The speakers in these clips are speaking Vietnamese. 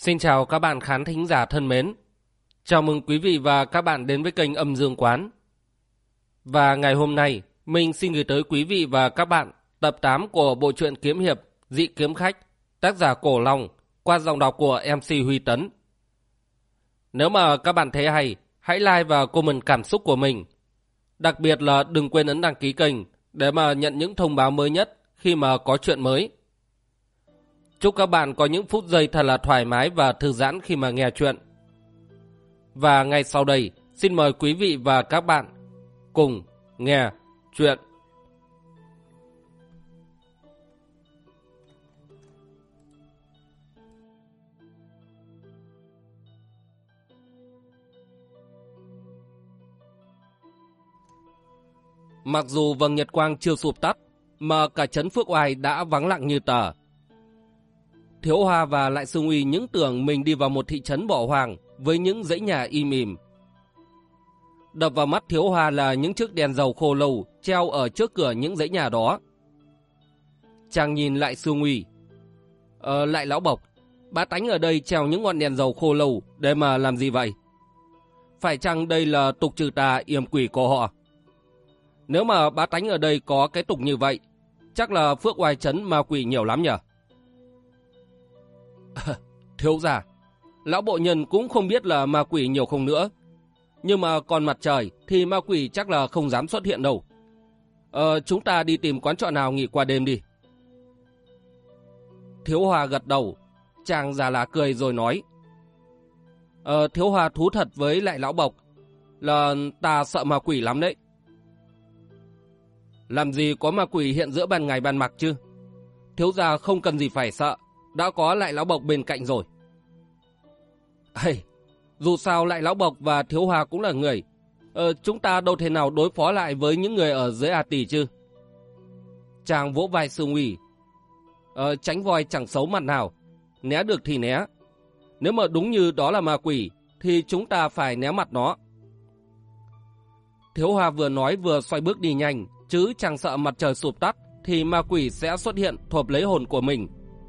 Xin chào các bạn khán thính giả thân mến. Chào mừng quý vị và các bạn đến với kênh Âm Dương Quán. Và ngày hôm nay, mình xin gửi tới quý vị và các bạn tập 8 của bộ truyện kiếm hiệp Dị Kiếm Khách, tác giả Cổ Long, qua giọng đọc của MC Huy Tấn. Nếu mà các bạn thấy hay, hãy like và comment cảm xúc của mình. Đặc biệt là đừng quên ấn đăng ký kênh để mà nhận những thông báo mới nhất khi mà có chuyện mới. Chúc các bạn có những phút giây thật là thoải mái và thư giãn khi mà nghe chuyện. Và ngay sau đây, xin mời quý vị và các bạn cùng nghe chuyện. Mặc dù vầng nhật quang chưa sụp tắt, mà cả trấn Phước Oai đã vắng lặng như tờ. Thiếu Hoa và Lại Sương Uy những tưởng mình đi vào một thị trấn bỏ hoang với những dãy nhà im ỉm. Đập vào mắt Thiếu Hoa là những chiếc đèn dầu khô lâu treo ở trước cửa những dãy nhà đó. Chàng nhìn Lại Sương Uy. Lại lão Bộc, bá tánh ở đây treo những ngọn đèn dầu khô lâu để mà làm gì vậy? Phải chăng đây là tục trừ tà yểm quỷ của họ? Nếu mà bá tánh ở đây có cái tục như vậy, chắc là Phước Oai trấn ma quỷ nhiều lắm nhỉ? Thiếu gia, lão bộ nhân cũng không biết là ma quỷ nhiều không nữa. Nhưng mà còn mặt trời thì ma quỷ chắc là không dám xuất hiện đâu. Chúng ta đi tìm quán trọ nào nghỉ qua đêm đi. Thiếu Hoa gật đầu. Chàng già là cười rồi nói. Thiếu Hoa thú thật với Lại lão Bộc là ta sợ ma quỷ lắm đấy. Làm gì có ma quỷ hiện giữa ban ngày ban mặt chứ? Thiếu gia không cần gì phải sợ, đã có Lại lão Bộc bên cạnh rồi. Dù sao Lại lão Bộc và Thiếu Hoa cũng là người. Chúng ta đâu thể nào đối phó lại với những người ở dưới A Tỷ chứ? Chàng vỗ vai Sương Uy. Tránh voi chẳng xấu mặt nào, né được thì né. Nếu mà đúng như đó là ma quỷ thì chúng ta phải né mặt nó. Thiếu Hoa vừa nói vừa xoay bước đi nhanh, chứ chẳng sợ mặt trời sụp tắt thì ma quỷ sẽ xuất hiện thộp lấy hồn của mình.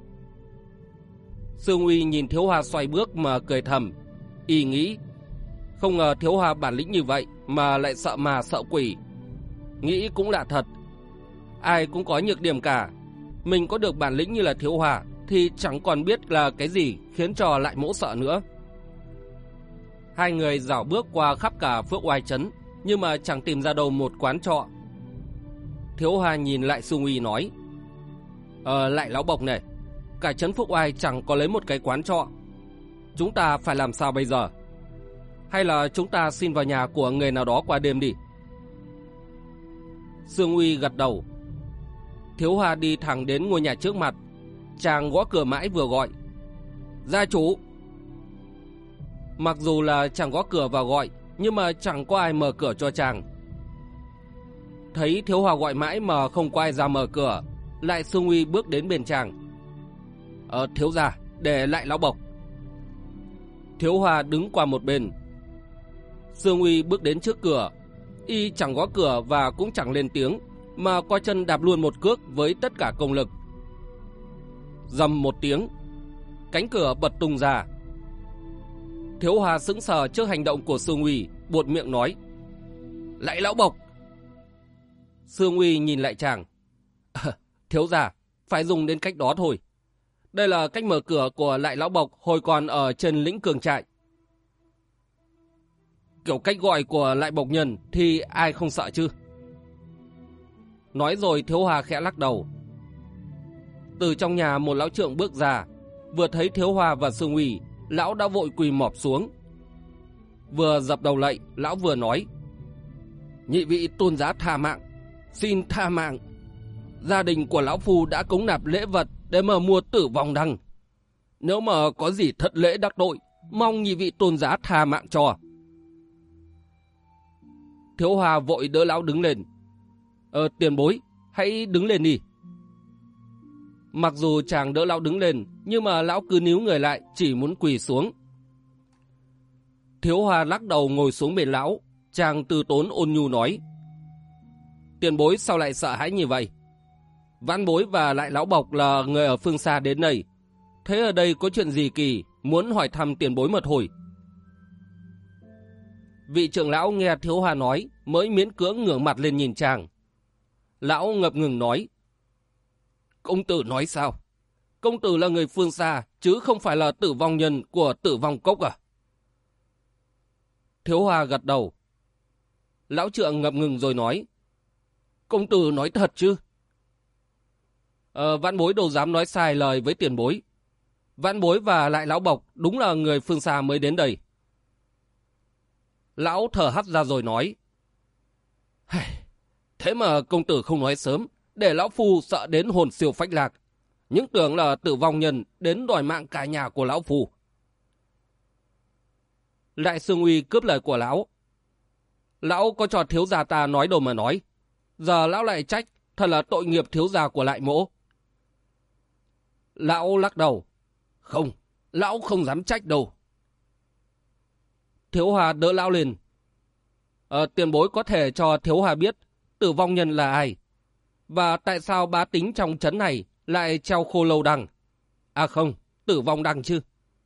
Sương Uy nhìn Thiếu Hoa xoay bước mà cười thầm. Y nghĩ, không ngờ Thiếu Hoa bản lĩnh như vậy mà lại sợ ma sợ quỷ. Nghĩ cũng lạ thật. Ai cũng có nhược điểm cả. Mình có được bản lĩnh như là Thiếu Hoa thì chẳng còn biết là cái gì khiến cho Lại mỗ sợ nữa. Hai người dạo bước qua khắp cả Phước Oai trấn, nhưng mà chẳng tìm ra đâu một quán trọ. Thiếu Hoa nhìn Lại Sương Uy nói. Lại lão Bộc này, cả trấn Phước Oai chẳng có lấy một cái quán trọ. Chúng ta phải làm sao bây giờ? Hay là chúng ta xin vào nhà của người nào đó qua đêm đi? Sương Uy gật đầu. Thiếu Hoa đi thẳng đến ngôi nhà trước mặt. Chàng gõ cửa mãi vừa gọi. Gia chủ! Mặc dù là chàng gõ cửa và gọi, nhưng mà chẳng có ai mở cửa cho chàng. Thấy Thiếu Hoa gọi mãi mà không có ai ra mở cửa, Lại Sương Uy bước đến bên chàng. Thiếu gia, để Lại lão Bộc. Thiếu Hoa đứng qua một bên. Sương Uy bước đến trước cửa. Y chẳng gõ cửa và cũng chẳng lên tiếng, mà qua chân đạp luôn một cước với tất cả công lực. Rầm một tiếng, cánh cửa bật tung ra. Thiếu Hoa sững sờ trước hành động của Sương Uy, buột miệng nói. Lại lão Bộc! Sương Uy nhìn lại chàng. Thiếu gia, phải dùng đến cách đó thôi. Đây là cách mở cửa của Lại lão Bộc hồi còn ở trên lĩnh Cường Trại. Kiểu cách gọi của Lại Bộc nhân thì ai không sợ chứ? Nói rồi Thiếu Hoa khẽ lắc đầu. Từ trong nhà một lão trượng bước ra. Vừa thấy Thiếu Hoa và Sương Uy, lão đã vội quỳ mọp xuống. Vừa dập đầu lạy, lão vừa nói. Nhị vị tôn giá tha mạng, xin tha mạng. Gia đình của lão phu đã cống nạp lễ vật để mà mua Tử Vong Đăng. Nếu mà có gì thất lễ đắc tội, mong nhị vị tôn giá tha mạng cho. Thiếu Hoa vội đỡ lão đứng lên. Tiền bối, hãy đứng lên đi. Mặc dù chàng đỡ lão đứng lên, nhưng mà lão cứ níu người lại, chỉ muốn quỳ xuống. Thiếu Hoa lắc đầu ngồi xuống bên lão. Chàng từ tốn ôn nhu nói. Tiền bối sao lại sợ hãi như vậy? Vãn bối và Lại lão Bộc là người ở phương xa đến đây. Thế ở đây có chuyện gì kỳ muốn hỏi thăm tiền bối mà thôi. Vị trưởng lão nghe Thiếu Hà nói mới miễn cưỡng ngửa mặt lên nhìn chàng. Lão ngập ngừng nói: Công tử nói sao? Công tử là người phương xa, chứ không phải là Tử Vong nhân của Tử Vong Cốc à? Thiếu Hà gật đầu. Lão trượng ngập ngừng rồi nói: Công tử nói thật chứ? Vãn bối đâu dám nói sai lời với tiền bối. Vãn bối và lại lão bộc đúng là người phương xa mới đến đây. Lão thở hắt ra rồi nói: Thế mà công tử không nói sớm, để lão phu sợ đến hồn siêu phách lạc. Những tưởng là Tử Vong nhân đến đòi mạng cả nhà của lão phu. Lại Sương Uy cướp lời của lão: Lão có cho thiếu gia ta nói đâu mà nói. Giờ lão lại trách, thật là tội nghiệp thiếu gia của Lại Mỗ. Lão lắc đầu: Không, lão không dám trách đâu. Thiếu Hà đỡ lão lên: Tiền bối có thể cho Thiếu Hà biết Tử Vong nhân là ai, và tại sao bá tính trong trấn này lại treo khô lâu đằng. À không, Tử Vong đằng chứ.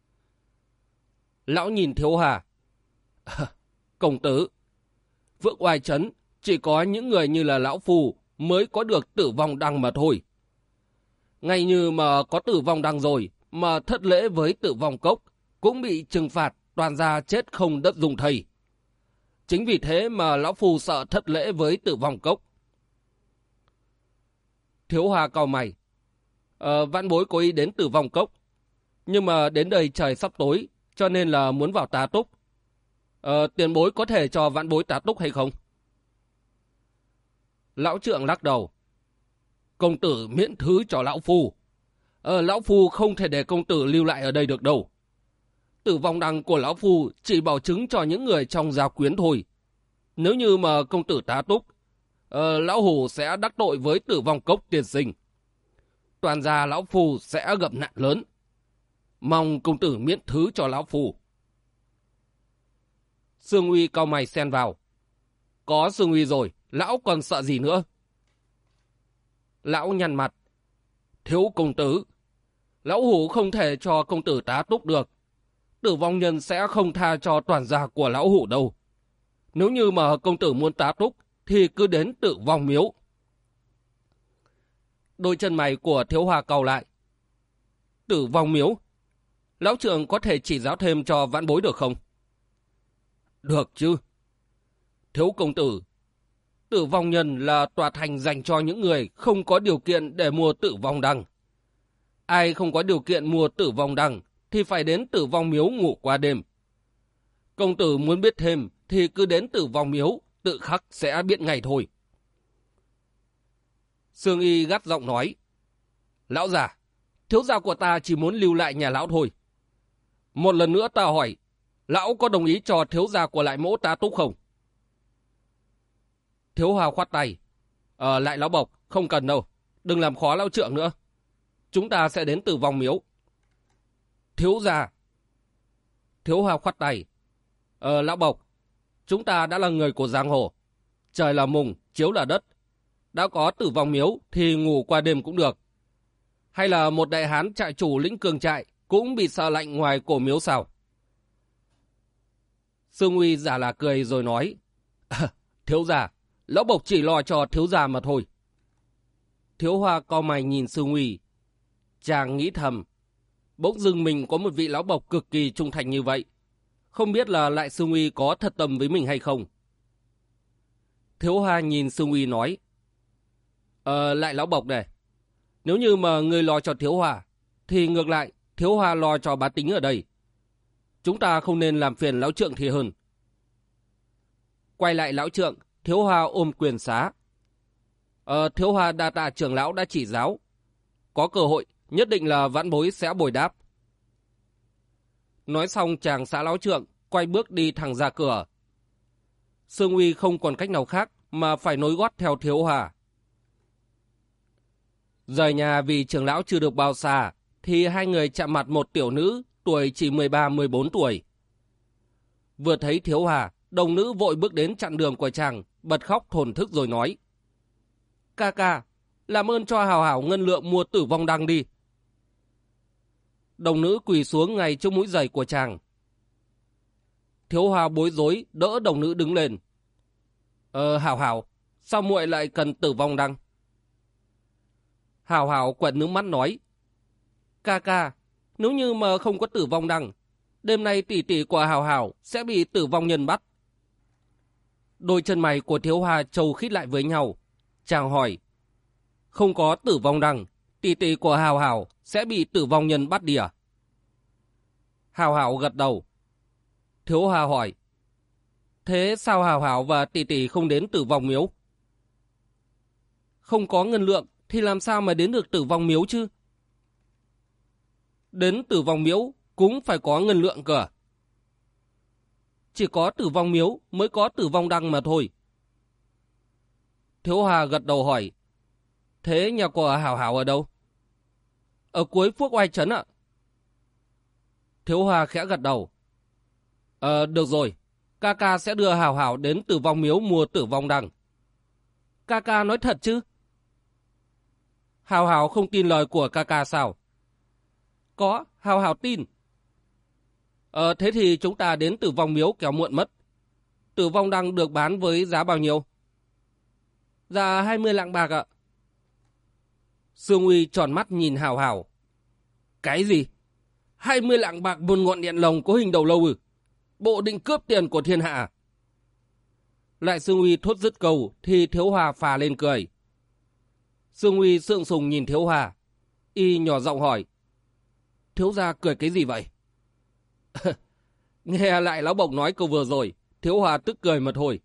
Lão nhìn Thiếu Hà: Công tử, Vượng Oai trấn chỉ có những người như là lão phu mới có được Tử Vong đằng mà thôi. Ngay như mà có Tử Vong đằng rồi mà thất lễ với Tử Vong cốc cũng bị trừng phạt toàn ra chết không đất dùng thầy. Chính vì thế mà lão phu sợ thất lễ với Tử Vong cốc. Thiếu Hà cau mày: Vãn bối có ý đến Tử Vong cốc, nhưng mà đến đây trời sắp tối, cho nên là muốn vào tá túc. Tiền bối có thể cho vãn bối tá túc hay không? Lão trượng lắc đầu: Công tử miễn thứ cho lão phu. Lão phu không thể để công tử lưu lại ở đây được đâu. Tử Vong đằng của lão phu chỉ bảo chứng cho những người trong gia quyến thôi. Nếu như mà công tử tá túc, lão hủ sẽ đắc tội với Tử Vong cốc tiên sinh. Toàn gia lão phu sẽ gặp nạn lớn. Mong công tử miễn thứ cho lão phu. Sương Uy cau mày xen vào: Có Sương Uy rồi, lão còn sợ gì nữa? Lão nhăn mặt: Thiếu công tử, lão hủ không thể cho công tử tá túc được. Tử Vong nhân sẽ không tha cho toàn gia của lão hủ đâu. Nếu như mà công tử muốn tá túc thì cứ đến Tử Vong miếu. Đôi chân mày của Thiếu Hòa cau lại: Tử Vong miếu? Lão trưởng có thể chỉ giáo thêm cho vãn bối được không? Được chứ. Thiếu công tử, Tử Vong nhân là tòa thành dành cho những người không có điều kiện để mua Tử Vong đằng. Ai không có điều kiện mua Tử Vong đằng thì phải đến Tử Vong miếu ngủ qua đêm. Công tử muốn biết thêm thì cứ đến Tử Vong miếu, tự khắc sẽ biết ngay thôi. Sương Y gắt giọng nói: Lão già, thiếu gia của ta chỉ muốn lưu lại nhà lão thôi. Một lần nữa ta hỏi, lão có đồng ý cho thiếu gia của Lại Mỗ tá túc không? Thiếu Hòa khoát tay: Lại lão bộc, không cần đâu, đừng làm khó lão trượng nữa. Chúng ta sẽ đến Tử Vong miếu. Thiếu gia. Thiếu Hòa khoát tay: Lão bộc, chúng ta đã là người của giang hồ. Trời là mùng, chiếu là đất. Đã có Tử Vong miếu thì ngủ qua đêm cũng được. Hay là một đại hán trại chủ lĩnh cường trại cũng bị sợ lạnh ngoài cổ miếu sao? Sương Uy giả là cười rồi nói: Thiếu gia, lão bộc chỉ lo cho thiếu gia mà thôi. Thiếu Hoa cau mày nhìn Sương Uy. Chàng nghĩ thầm, bỗng dưng mình có một vị lão bộc cực kỳ trung thành như vậy. Không biết là Lại Sương Uy có thật tâm với mình hay không? Thiếu Hoa nhìn Sương Uy nói: Lại lão bộc này, nếu như mà người lo cho Thiếu Hoa, thì ngược lại Thiếu Hoa lo cho bá tính ở đây. Chúng ta không nên làm phiền lão trượng thì hơn. Quay lại lão trượng, Thiếu Hoa ôm quyền xá: Thiếu Hoa đa tạ trưởng lão đã chỉ giáo. Có cơ hội, nhất định là vãn bối sẽ bồi đáp. Nói xong chàng xá lão trượng, quay bước đi thẳng ra cửa. Sương Uy không còn cách nào khác mà phải nối gót theo Thiếu Hoa. Rời nhà vì trưởng lão chưa được bao xa, thì hai người chạm mặt một tiểu nữ tuổi chỉ 13-14 tuổi. Vừa thấy Thiếu Hoa, đồng nữ vội bước đến chặn đường của chàng, bật khóc thổn thức rồi nói: Ca ca, làm ơn cho hào hảo ngân lượng mua Tử Vong đằng đi. Đồng nữ quỳ xuống ngay trước mũi giày của chàng. Thiếu Hoa bối rối đỡ đồng nữ đứng lên. Hảo Hảo, sao muội lại cần tử vong đăng? Hảo Hảo quẹt nước mắt nói. Ca ca, nếu như mà không có tử vong đăng, đêm nay tỷ tỷ của Hảo Hảo sẽ bị tử vong nhân bắt. Đôi chân mày của Thiếu Hoa trầu khít lại với nhau. Chàng hỏi. Không có tử vong đăng, tỷ tỷ của Hảo Hảo sẽ bị tử vong nhân bắt đi à? Hảo Hảo gật đầu. Thiếu Hoa hỏi. Thế sao Hảo Hảo và tỷ tỷ không đến tử vong miếu? Không có ngân lượng thì làm sao mà đến được tử vong miếu chứ? Đến tử vong miếu cũng phải có ngân lượng cơ. Chỉ có tử vong miếu mới có tử vong đăng mà thôi. Thiếu Hoa gật đầu hỏi. Thế nhà của Hảo Hảo ở đâu? Ở cuối Phước Oai Trấn ạ. Thiếu Hoa khẽ gật đầu. Được rồi. Ca ca sẽ đưa Hảo Hảo đến tử vong miếu mua tử vong đăng. Ca ca nói thật chứ? Hảo Hảo không tin lời của ca ca sao? Có, Hảo Hảo tin. Thế thì chúng ta đến tử vong miếu kéo muộn mất. Tử vong đăng được bán với giá bao nhiêu? Dạ 20 lạng bạc ạ. Sương Uy tròn mắt nhìn Hảo Hảo. Cái gì? 20 lạng bạc một ngọn đèn lồng có hình đầu lâu ư? Bộ định cướp tiền của thiên hạ. Lại Sương Uy thốt dứt câu thì Thiếu Hoa phà lên cười. Sương Uy sượng sùng nhìn Thiếu Hoa. Y nhỏ giọng hỏi. Thiếu gia cười cái gì vậy? Nghe lại lão bộc nói câu vừa rồi, Thiếu Hoa tức cười mà thôi.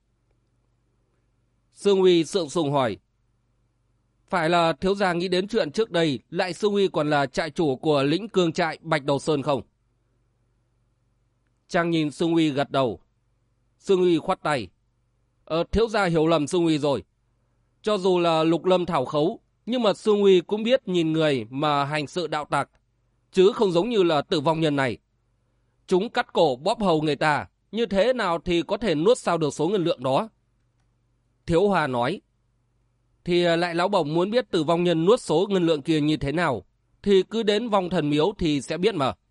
Sương Uy sượng sùng hỏi. Phải là thiếu gia nghĩ đến chuyện trước đây Lại Sương Uy còn là trại chủ của lĩnh cương trại Bạch Đầu Sơn không? Chàng nhìn Sương Uy gật đầu. Sương Uy khoát tay. Thiếu gia hiểu lầm Sương Uy rồi. Cho dù là lục lâm thảo khấu, nhưng mà Sương Uy cũng biết nhìn người mà hành sự đạo tặc, chứ không giống như là tử vong nhân này. Chúng cắt cổ bóp hầu người ta, như thế nào thì có thể nuốt sao được số ngân lượng đó? Thiếu Hoa nói. Thì lại lão bổng muốn biết tử vong nhân nuốt số ngân lượng kia như thế nào, thì cứ đến vong thần miếu thì sẽ biết mà.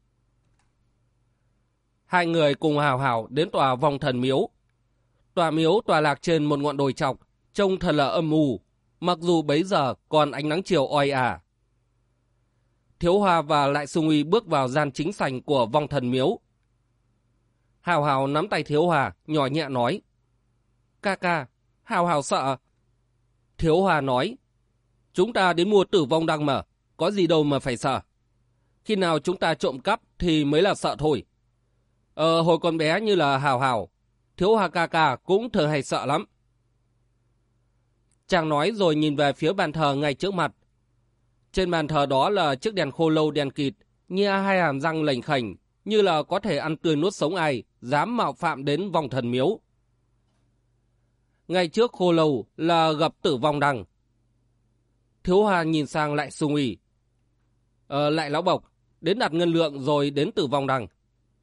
Hai người cùng Hảo Hảo đến tòa vong thần miếu. Tòa miếu tòa lạc trên một ngọn đồi chọc, trông thật là âm u, mặc dù bấy giờ còn ánh nắng chiều oi ả. Thiếu Hoa và Lại Sương Uy bước vào gian chính sảnh của vong thần miếu. Hảo Hảo nắm tay Thiếu Hoa, nhỏ nhẹ nói. Ca ca, Hảo Hảo sợ. Thiếu Hoa nói. Chúng ta đến mua tử vong đăng mà, có gì đâu mà phải sợ. Khi nào chúng ta trộm cắp thì mới là sợ thôi. Hồi còn bé như là Hảo Hảo, Thiếu Hoa ca ca cũng thường hay sợ lắm. Chàng nói rồi nhìn về phía bàn thờ ngay trước mặt. Trên bàn thờ đó là chiếc đèn khô lâu đèn kịt, nhe hai hàm răng lềnh khềnh, như là có thể ăn tươi nuốt sống ai, dám mạo phạm đến vong thần miếu. Ngay trước khô lâu là gập tử vong đăng. Thiếu Hoa nhìn sang Lại Sương Uy. Lại lão bộc, đến đặt ngân lượng rồi đến tử vong đăng.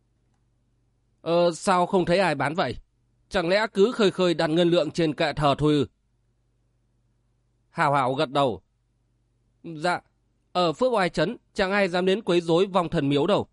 Sao không thấy ai bán vậy? Chẳng lẽ cứ khơi khơi đặt ngân lượng trên kệ thờ thôi ư? Hảo Hảo gật đầu. Dạ, ở Phước Oai Trấn chẳng ai dám đến quấy rối vong thần miếu đâu.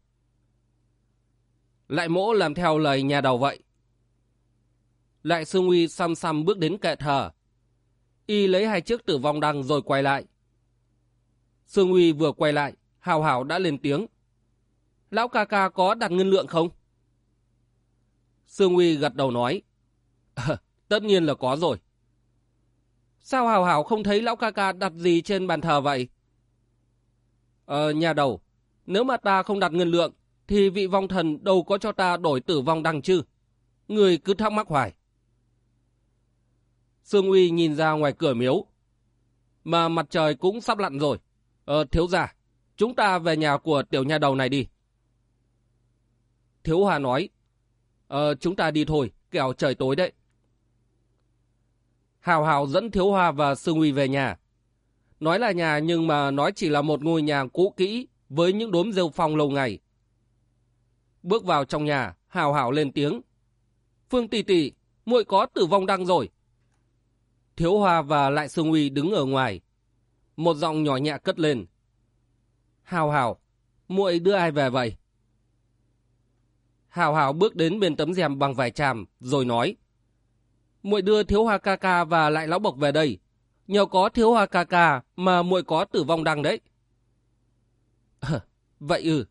Lại Mỗ làm theo lời nhà đầu vậy. Lại Sương Uy xăm xăm bước đến kệ thờ. Y lấy hai chiếc tử vong đăng rồi quay lại. Sương Uy vừa quay lại, Hảo Hảo đã lên tiếng. Lão ca ca có đặt ngân lượng không? Sương Uy gật đầu nói. Tất nhiên là có rồi. Sao Hảo Hảo không thấy lão ca ca đặt gì trên bàn thờ vậy? Nhà đầu, nếu mà ta không đặt ngân lượng, thì vị vong thần đâu có cho ta đổi tử vong đăng chứ? Người cứ thắc mắc hoài. Sương Uy nhìn ra ngoài cửa miếu. Mà mặt trời cũng sắp lặn rồi. Thiếu gia, chúng ta về nhà của tiểu nhà đầu này đi. Thiếu Hoa nói. Chúng ta đi thôi, kẻo trời tối đấy. Hảo Hảo dẫn Thiếu Hoa và Sương Uy về nhà. Nói là nhà nhưng mà nói chỉ là một ngôi nhà cũ kỹ với những đốm rêu phong lâu ngày. Bước vào trong nhà, Hảo Hảo lên tiếng. Phương tỷ tỷ, muội có tử vong đăng rồi. Thiếu Hoa và Lại Sương Uy đứng ở ngoài. Một giọng nhỏ nhẹ cất lên. Hảo Hảo, muội đưa ai về vậy? Hào Hào bước đến bên tấm rèm bằng vải tràm rồi nói: muội đưa Thiếu Hoa ca ca và lại Lão Bộc về đây. Nhờ có Thiếu Hoa ca ca mà muội có Tử Vong Đăng đấy. Vậy ư?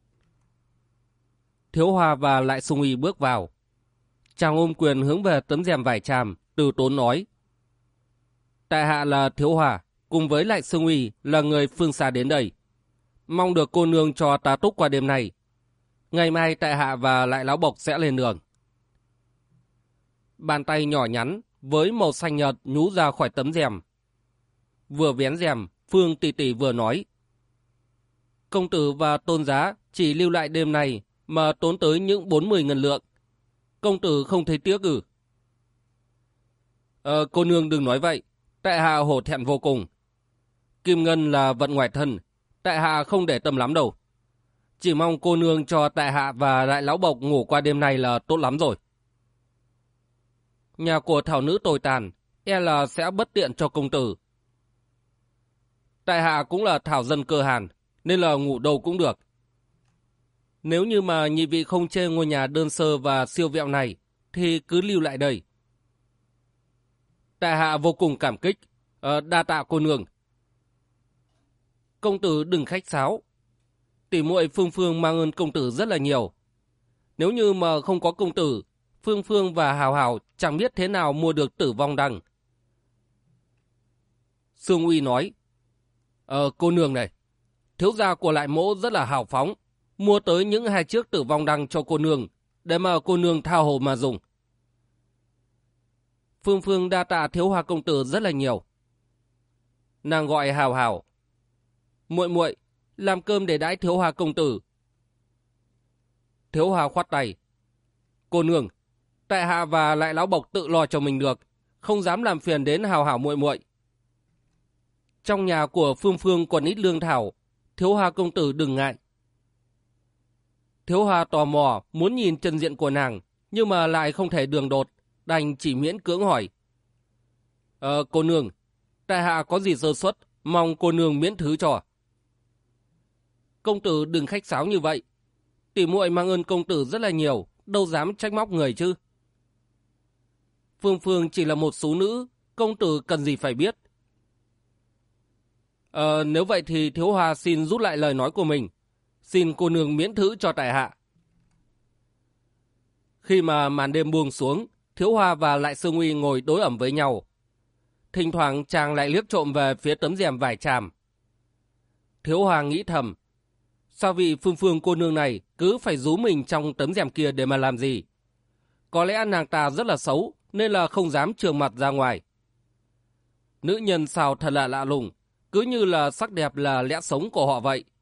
Thiếu Hoa và lại Sung Uy bước vào. Chàng ôm quyền hướng về tấm rèm vải tràm, từ tốn nói: tại hạ là Thiếu Hoa, cùng với lại Sung Uy là người phương xa đến đây. Mong được cô nương cho tá túc qua đêm nay. Ngày mai tại hạ và lại Lão Bộc sẽ lên đường. Bàn tay nhỏ nhắn với màu xanh nhợt nhú ra khỏi tấm rèm. Vừa vén rèm, Phương tỷ tỷ vừa nói: công tử và tôn giá chỉ lưu lại đêm này mà tốn tới những 40 ngân lượng. Công tử không thấy tiếc ư? Cô nương đừng nói vậy, tại hạ hổ thẹn vô cùng. Kim ngân là vận ngoài thân, tại hạ không để tâm lắm đâu. Chỉ mong cô nương cho tại hạ và lại Lão Bộc ngủ qua đêm nay là tốt lắm rồi. Nhà của thảo nữ tồi tàn, e là sẽ bất tiện cho công tử. Tại hạ cũng là thảo dân cơ hàn, nên là ngủ đâu cũng được. Nếu như mà nhị vị không chê ngôi nhà đơn sơ và siêu vẹo này, thì cứ lưu lại đây. Tại hạ vô cùng cảm kích, đa tạ cô nương. Công tử đừng khách sáo. Tỷ muội Phương Phương mang ơn công tử rất là nhiều. Nếu như mà không có công tử, Phương Phương và Hào Hào chẳng biết thế nào mua được Tử Vong Đăng. Sương Uy nói: cô nương này, thiếu gia của lại mỗ rất là hào phóng, mua tới những 2 chiếc Tử Vong Đăng cho cô nương, để mà cô nương tha hồ mà dùng. Phương Phương đa tạ Thiếu Hoa công tử rất là nhiều. Nàng gọi Hào Hào: muội muội, làm cơm để đãi Thiếu Hoa công tử. Thiếu Hoa khoát tay: cô nương, tại hạ và lại Lão Bộc tự lo cho mình được, không dám làm phiền đến Hào Hào muội muội. Trong nhà của Phương Phương còn ít lương thảo, Thiếu Hoa công tử đừng ngại. Thiếu Hoa tò mò muốn nhìn chân diện của nàng, nhưng mà lại không thể đường đột, đành chỉ miễn cưỡng hỏi: cô nương, tại hạ có gì sơ suất, mong cô nương miễn thứ cho. Công tử đừng khách sáo như vậy, tỷ muội mang ơn công tử rất là nhiều, đâu dám trách móc người chứ. Phương Phương chỉ là một số nữ, công tử cần gì phải biết. Nếu vậy thì Thiếu Hoa xin rút lại lời nói của mình, xin cô nương miễn thứ cho tại hạ. Khi mà màn đêm buông xuống, Thiếu Hoa và lại Sương Uy ngồi đối ẩm với nhau. Thỉnh thoảng chàng lại liếc trộm về phía tấm rèm vải tràm. Thiếu Hoa nghĩ thầm: sao vị Phương Phương cô nương này cứ phải rú mình trong tấm rèm kia để mà làm gì? Có lẽ nàng ta rất là xấu, nên là không dám trường mặt ra ngoài. Nữ nhân sao thật là lạ lùng, cứ như là sắc đẹp là lẽ sống của họ vậy.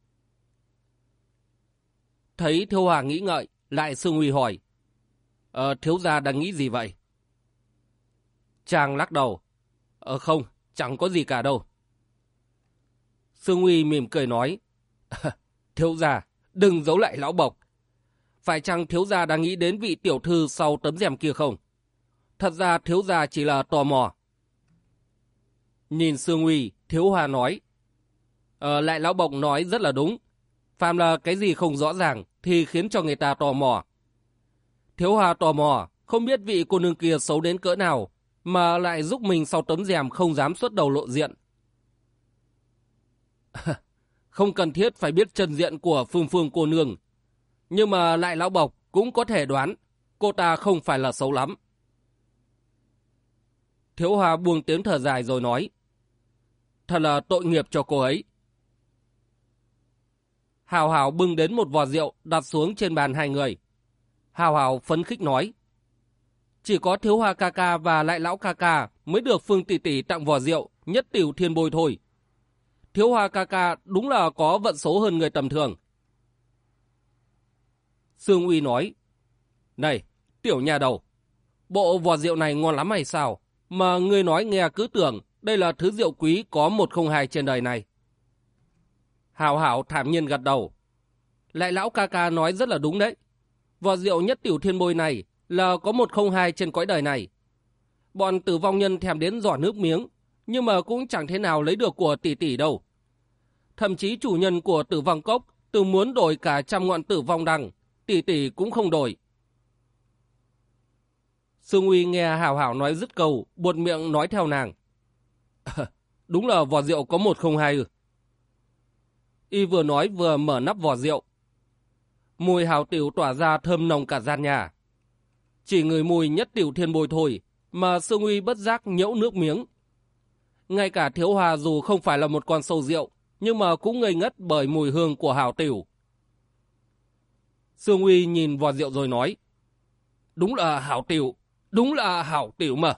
Thấy Thiếu Hoa nghĩ ngợi, lại Sương Uy hỏi: thiếu gia đang nghĩ gì vậy? Chàng lắc đầu: không, chẳng có gì cả đâu. Sương Uy mỉm cười nói: thiếu gia, đừng giấu lại Lão Bộc. Phải chăng thiếu gia đang nghĩ đến vị tiểu thư sau tấm rèm kia không? Thật ra thiếu gia chỉ là tò mò. Nhìn Sương Uy, Thiếu Hoa nói: lại Lão Bộc nói rất là đúng. Phàm là cái gì không rõ ràng thì khiến cho người ta tò mò. Thiếu Hoa tò mò, không biết vị cô nương kia xấu đến cỡ nào, mà lại giúp mình sau tấm rèm không dám xuất đầu lộ diện. Không cần thiết phải biết chân diện của Phương Phương cô nương, nhưng mà lại Lão Bộc cũng có thể đoán cô ta không phải là xấu lắm. Thiếu Hoa buông tiếng thở dài rồi nói: thật là tội nghiệp cho cô ấy. Hào Hào bưng đến một vò rượu đặt xuống trên bàn hai người. Hào Hào phấn khích nói: chỉ có Thiếu Hoa ca ca và lại Lão ca ca mới được Phương tỷ tỷ tặng vò rượu nhất tiểu thiên bôi thôi. Thiếu Hoa ca ca đúng là có vận số hơn người tầm thường. Sương Uy nói: này, tiểu nhà đầu, bộ vò rượu này ngon lắm hay sao? Mà ngươi nói nghe cứ tưởng đây là thứ rượu quý có 102 trên đời này. Hào Hào thản nhiên gật đầu: lại Lão ca ca nói rất là đúng đấy. Vò rượu nhất tiểu thiên bôi này là có 102 trên cõi đời này. Bọn Tử Vong nhân thèm đến giỏ nước miếng, nhưng mà cũng chẳng thế nào lấy được của tỷ tỷ đâu. Thậm chí chủ nhân của Tử Vong cốc Từ muốn đổi cả 100 ngọn Tử Vong Đằng, tỷ tỷ cũng không đổi. Sương Uy nghe Hảo Hảo nói dứt câu, buột miệng nói theo nàng. Đúng là vò rượu có 102 ư. Y vừa nói vừa mở nắp vò rượu. Mùi hảo tiểu tỏa ra thơm nồng cả gian nhà. Chỉ người mùi nhất tiểu thiên bồi thôi mà Sương Uy bất giác nhễu nước miếng. Ngay cả Thiếu Hòa dù không phải là một con sâu rượu, nhưng mà cũng ngây ngất bởi mùi hương của hảo tiểu. Sương Uy nhìn vò rượu rồi nói. Đúng là hảo tiểu, đúng là hảo tiểu mà.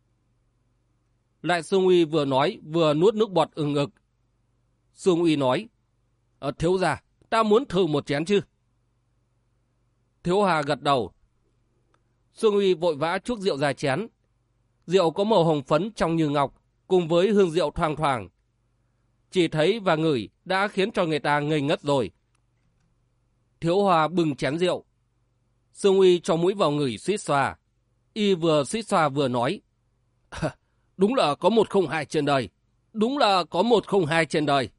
Lại Sương Uy vừa nói vừa nuốt nước bọt ừng ực. Sương Uy nói. Thiếu gia, ta muốn thử một chén chứ? Thiếu Hà gật đầu. Sương Uy vội vã chuốc rượu ra chén. Rượu có màu hồng phấn trong như ngọc, cùng với hương rượu thoang thoảng. Chỉ thấy và ngửi đã khiến cho người ta ngây ngất rồi. Thiếu Hòa bưng chén rượu. Sương Uy cho mũi vào ngửi suýt xoa. Y vừa suýt xoa vừa nói. Đúng là có 102 trên đời. Đúng là có 102 trên đời.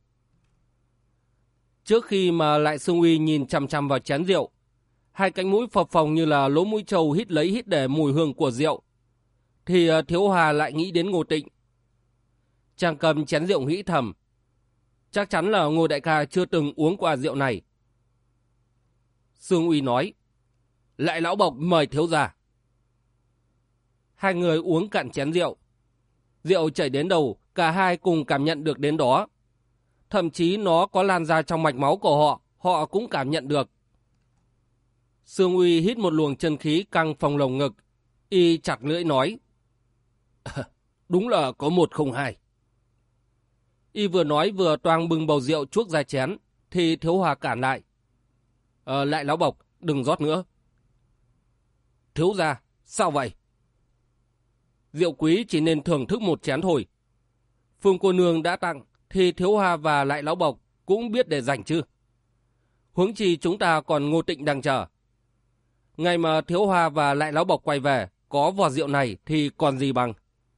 Trước khi mà lại Sương Uy nhìn chằm chằm vào chén rượu, hai cánh mũi phập phồng như là lỗ mũi trâu hít lấy hít để mùi hương của rượu, thì Thiếu Hòa lại nghĩ đến Ngô Tịnh. Chàng cầm chén rượu nghĩ thầm. Chắc chắn là Ngô đại ca chưa từng uống qua rượu này. Sương Uy nói. Lại lão bộc mời thiếu gia. Hai người uống cạn chén rượu. Rượu chảy đến đầu, cả hai cùng cảm nhận được đến đó. Thậm chí nó có lan ra trong mạch máu của họ, họ cũng cảm nhận được. Sương Uy hít một luồng chân khí căng phồng lồng ngực. Y chặt lưỡi nói. Đúng là có 102. Y vừa nói vừa toang bưng bầu rượu chuốc ra chén, thì Thiếu Hòa cản lại. Lại lão bộc, đừng rót nữa. Thiếu gia, sao vậy? Rượu quý chỉ nên thưởng thức một chén thôi. Phương cô nương đã tặng, thì Thiếu Hòa và lại lão bộc cũng biết để dành chứ. Huống chi chúng ta còn Ngô Tịnh đang chờ. Ngày mà Thiếu Hòa và lại lão bộc quay về, có vò rượu này thì còn gì bằng.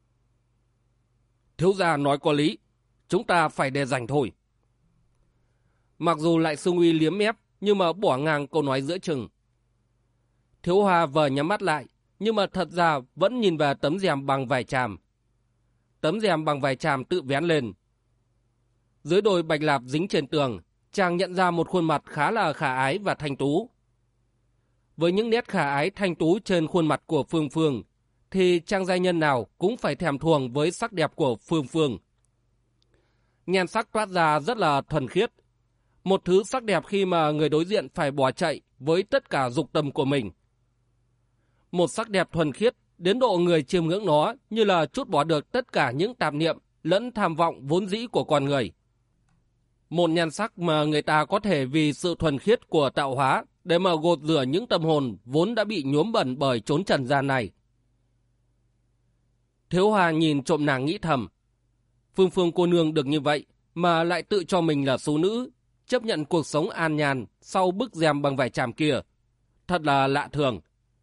Thiếu gia nói có lý, chúng ta phải để dành thôi. Mặc dù lại Sương Uy liếm mép, nhưng mà bỏ ngang câu nói giữa chừng. Thiếu Hòa vờ nhắm mắt lại, nhưng mà thật ra vẫn nhìn về tấm rèm bằng vải tràm. Tấm rèm bằng vải tràm tự vén lên. Dưới đôi bạch lạp dính trên tường, chàng nhận ra một khuôn mặt khá là khả ái và thanh tú. Với những nét khả ái thanh tú trên khuôn mặt của Phương Phương, thì trang giai nhân nào cũng phải thèm thuồng với sắc đẹp của Phương Phương. Nhan sắc toát ra rất là thuần khiết. Một thứ sắc đẹp khi mà người đối diện phải bỏ chạy với tất cả dục tâm của mình. Một sắc đẹp thuần khiết đến độ người chiêm ngưỡng nó như là trút bỏ được tất cả những tạp niệm lẫn tham vọng vốn dĩ của con người. Một nhan sắc mà người ta có thể vì sự thuần khiết của tạo hóa để mà gột rửa những tâm hồn vốn đã bị nhuốm bẩn bởi chốn trần gian này. Thiếu Hòa nhìn trộm nàng nghĩ thầm. Phương Phương cô nương được như vậy mà lại tự cho mình là số nữ, chấp nhận cuộc sống an nhàn sau bức rèm bằng vải tràm kia. Thật là lạ thường.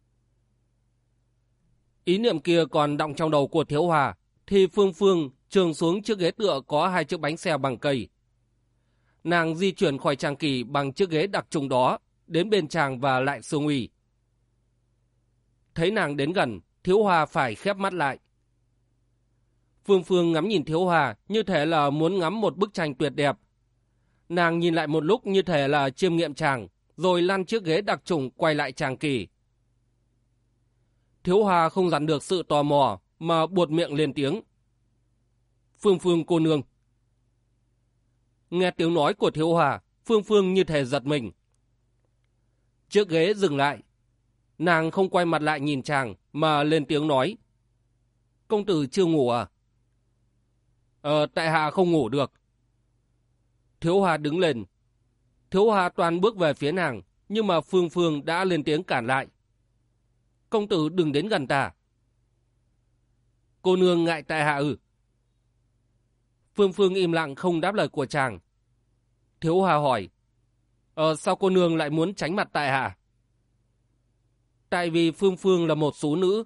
Ý niệm kia còn đọng trong đầu của Thiếu Hòa, thì Phương Phương trường xuống chiếc ghế tựa có hai chiếc bánh xe bằng cây. Nàng di chuyển khỏi tràng kỳ bằng chiếc ghế đặc trùng đó, đến bên chàng và lại Sương Uy. Thấy nàng đến gần, Thiếu Hòa phải khép mắt lại. Phương Phương ngắm nhìn Thiếu Hòa như thể là muốn ngắm một bức tranh tuyệt đẹp. Nàng nhìn lại một lúc như thể là chiêm nghiệm chàng, rồi lăn chiếc ghế đặc trùng quay lại tràng kỳ. Thiếu Hòa không dằn được sự tò mò mà buột miệng lên tiếng. Phương Phương cô nương. Nghe tiếng nói của Thiếu Hòa, Phương Phương như thể giật mình. Chiếc ghế dừng lại. Nàng không quay mặt lại nhìn chàng mà lên tiếng nói. Công tử chưa ngủ à? Tại hạ không ngủ được. Thiếu Hòa đứng lên. Thiếu Hòa toàn bước về phía nàng, nhưng mà Phương Phương đã lên tiếng cản lại. Công tử đừng đến gần ta. Cô nương ngại tại hạ ư? Phương Phương im lặng không đáp lời của chàng. Thiếu Hòa hỏi. Sao cô nương lại muốn tránh mặt tại hạ? Tại vì Phương Phương là một số nữ.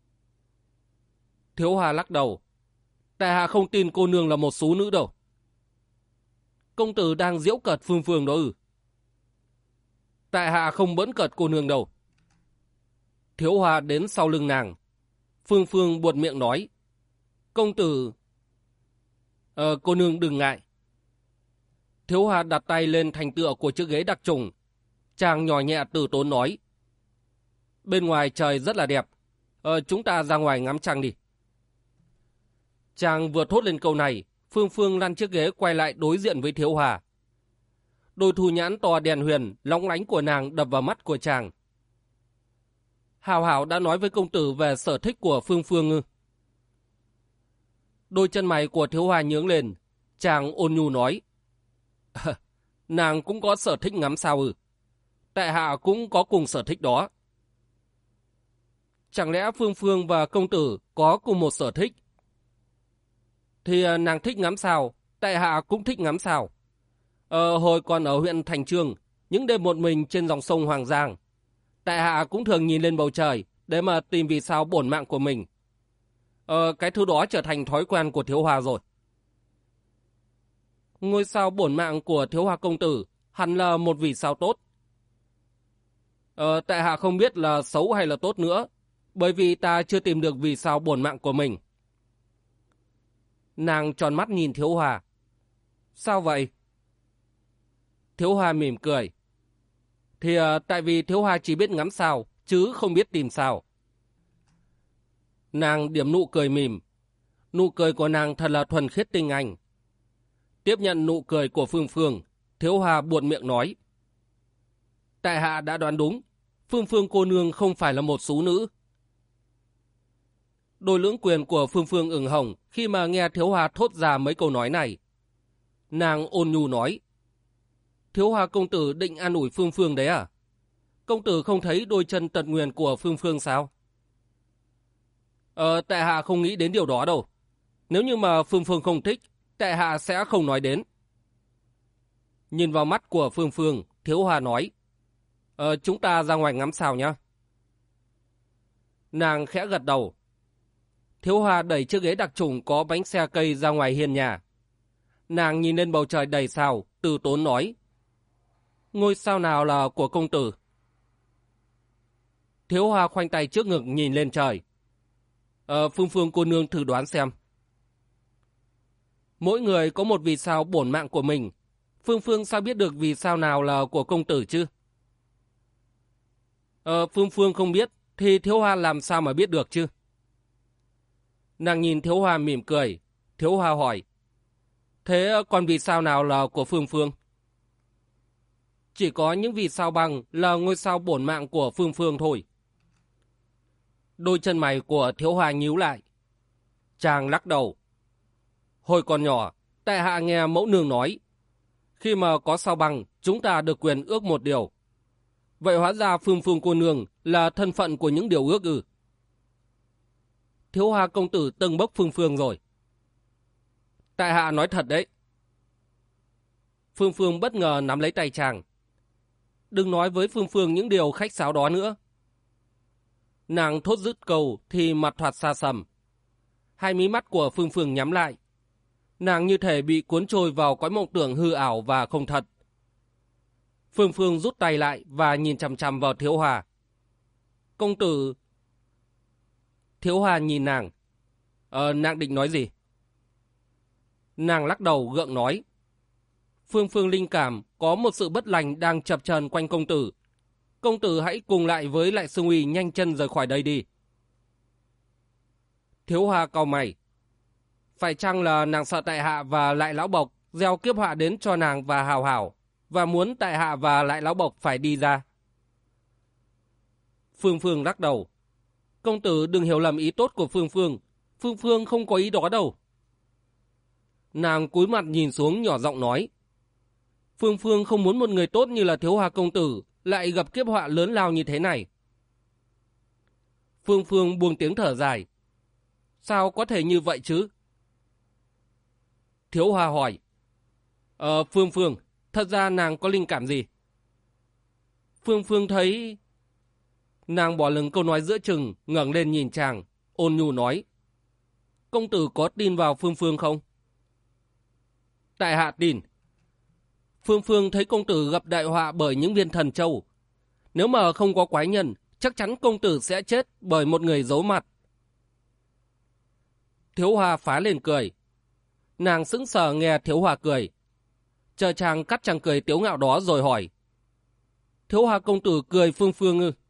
Thiếu Hòa lắc đầu. Tại hạ không tin cô nương là một số nữ đâu. Công tử đang giễu cợt Phương Phương đó ư? Tại hạ không bỡn cợt cô nương đâu. Thiếu Hoa đến sau lưng nàng. Phương Phương buột miệng nói. Công tử... cô nương đừng ngại. Thiếu Hoa đặt tay lên thành tựa của chiếc ghế đặc trùng. Chàng nhỏ nhẹ từ tốn nói. Bên ngoài trời rất là đẹp. Chúng ta ra ngoài ngắm trăng đi. Chàng vừa thốt lên câu này, Phương Phương lăn chiếc ghế quay lại đối diện với Thiếu Hoa. Đôi thù nhãn to đèn huyền, lóng lánh của nàng đập vào mắt của chàng. Hào Hảo đã nói với công tử về sở thích của Phương Phương ư? Đôi chân mày của Thiếu Hoa nhướng lên, chàng ôn nhu nói. Nàng cũng có sở thích ngắm sao ư? Tại hạ cũng có cùng sở thích đó. Chẳng lẽ Phương Phương và công tử có cùng một sở thích? Thì nàng thích ngắm sao, tại hạ cũng thích ngắm sao. Hồi còn ở huyện Thành Chương, những đêm một mình trên dòng sông Hoàng Giang, tại hạ cũng thường nhìn lên bầu trời để mà tìm vì sao bổn mạng của mình. Cái thứ đó trở thành thói quen của Thiếu Hoa rồi. Ngôi sao bổn mạng của Thiếu Hoa công tử hẳn là một vì sao tốt. Tại hạ không biết là xấu hay là tốt nữa, bởi vì ta chưa tìm được vì sao bổn mạng của mình. Nàng tròn mắt nhìn Thiếu Hoa. Sao vậy? Thiếu Hoa mỉm cười. Thì tại vì Thiếu Hoa chỉ biết ngắm sao, chứ không biết tìm sao. Nàng điểm nụ cười mỉm. Nụ cười của nàng thật là thuần khiết tinh anh. Tiếp nhận nụ cười của Phương Phương, Thiếu Hoa buột miệng nói. Tại hạ đã đoán đúng, Phương Phương cô nương không phải là một sú nữ. Đôi lưỡng quyền của Phương Phương ửng hồng khi mà nghe Thiếu Hoa thốt ra mấy câu nói này. Nàng ôn nhu nói. Thiếu Hoa công tử định an ủi Phương Phương đấy à? Công tử không thấy đôi chân tật nguyền của Phương Phương sao? Tại hạ không nghĩ đến điều đó đâu. Nếu như mà Phương Phương không thích, tại hạ sẽ không nói đến. Nhìn vào mắt của Phương Phương, Thiếu Hoa nói. Chúng ta ra ngoài ngắm sao nhá. Nàng khẽ gật đầu. Thiếu Hoa đẩy chiếc ghế đặc trùng có bánh xe cây ra ngoài hiên nhà. Nàng nhìn lên bầu trời đầy sao, từ tốn nói. Ngôi sao nào là của công tử? Thiếu Hoa khoanh tay trước ngực nhìn lên trời. Phương Phương cô nương thử đoán xem. Mỗi người có một vì sao bổn mạng của mình. Phương Phương sao biết được vì sao nào là của công tử chứ? Phương Phương không biết, thì Thiếu Hoa làm sao mà biết được chứ? Nàng nhìn Thiếu Hoa mỉm cười. Thiếu Hoa hỏi. Thế còn vì sao nào là của Phương Phương? Chỉ có những vì sao bằng là ngôi sao bổn mạng của Phương Phương thôi. Đôi chân mày của Thiếu Hoa nhíu lại. Chàng lắc đầu. Hồi còn nhỏ, tại hạ nghe mẫu nương nói. Khi mà có sao bằng, chúng ta được quyền ước một điều. Vậy hóa ra Phương Phương cô nương là thân phận của những điều ước ư? Thiếu Hoa công tử tâng bốc Phương Phương rồi. Tại hạ nói thật đấy. Phương Phương bất ngờ nắm lấy tay chàng. Đừng nói với Phương Phương những điều khách sáo đó nữa. Nàng thốt dứt câu thì mặt thoạt xa sầm. Hai mí mắt của Phương Phương nhắm lại. Nàng như thể bị cuốn trôi vào cõi mộng tưởng hư ảo và không thật. Phương Phương rút tay lại và nhìn chằm chằm vào Thiếu Hoa. Công tử... Thiếu Hoa nhìn nàng. Nàng định nói gì? Nàng lắc đầu gượng nói. Phương Phương linh cảm có một sự bất lành đang chập chờn quanh công tử. Công tử hãy cùng lại với Lại Xương Uy nhanh chân rời khỏi đây đi. Thiếu Hoa cau mày. Phải chăng là nàng sợ tại hạ và Lại Lão Bộc gieo kiếp họa đến cho nàng và Hào Hảo, và muốn tại hạ và Lại Lão Bộc phải đi ra? Phương Phương lắc đầu. Công tử đừng hiểu lầm ý tốt của Phương Phương. Phương Phương không có ý đó đâu. Nàng cúi mặt nhìn xuống nhỏ giọng nói. Phương Phương không muốn một người tốt như là Thiếu Hoa công tử lại gặp kiếp họa lớn lao như thế này. Phương Phương buông tiếng thở dài. Sao có thể như vậy chứ? Thiếu Hoa hỏi. Phương Phương, thật ra nàng có linh cảm gì? Phương Phương thấy... Nàng bỏ lửng câu nói giữa chừng, ngẩng lên nhìn chàng, ôn nhu nói. Công tử có tin vào Phương Phương không? Tại hạ tin. Phương Phương thấy công tử gặp đại họa bởi những viên thần châu, Nếu mà không có quái nhân, chắc chắn công tử sẽ chết bởi một người giấu mặt. Thiếu Hoa phá lên cười. Nàng sững sờ nghe Thiếu Hoa cười. Chờ chàng cắt chàng cười tiếu ngạo đó rồi hỏi. Thiếu Hoa công tử cười Phương Phương ư?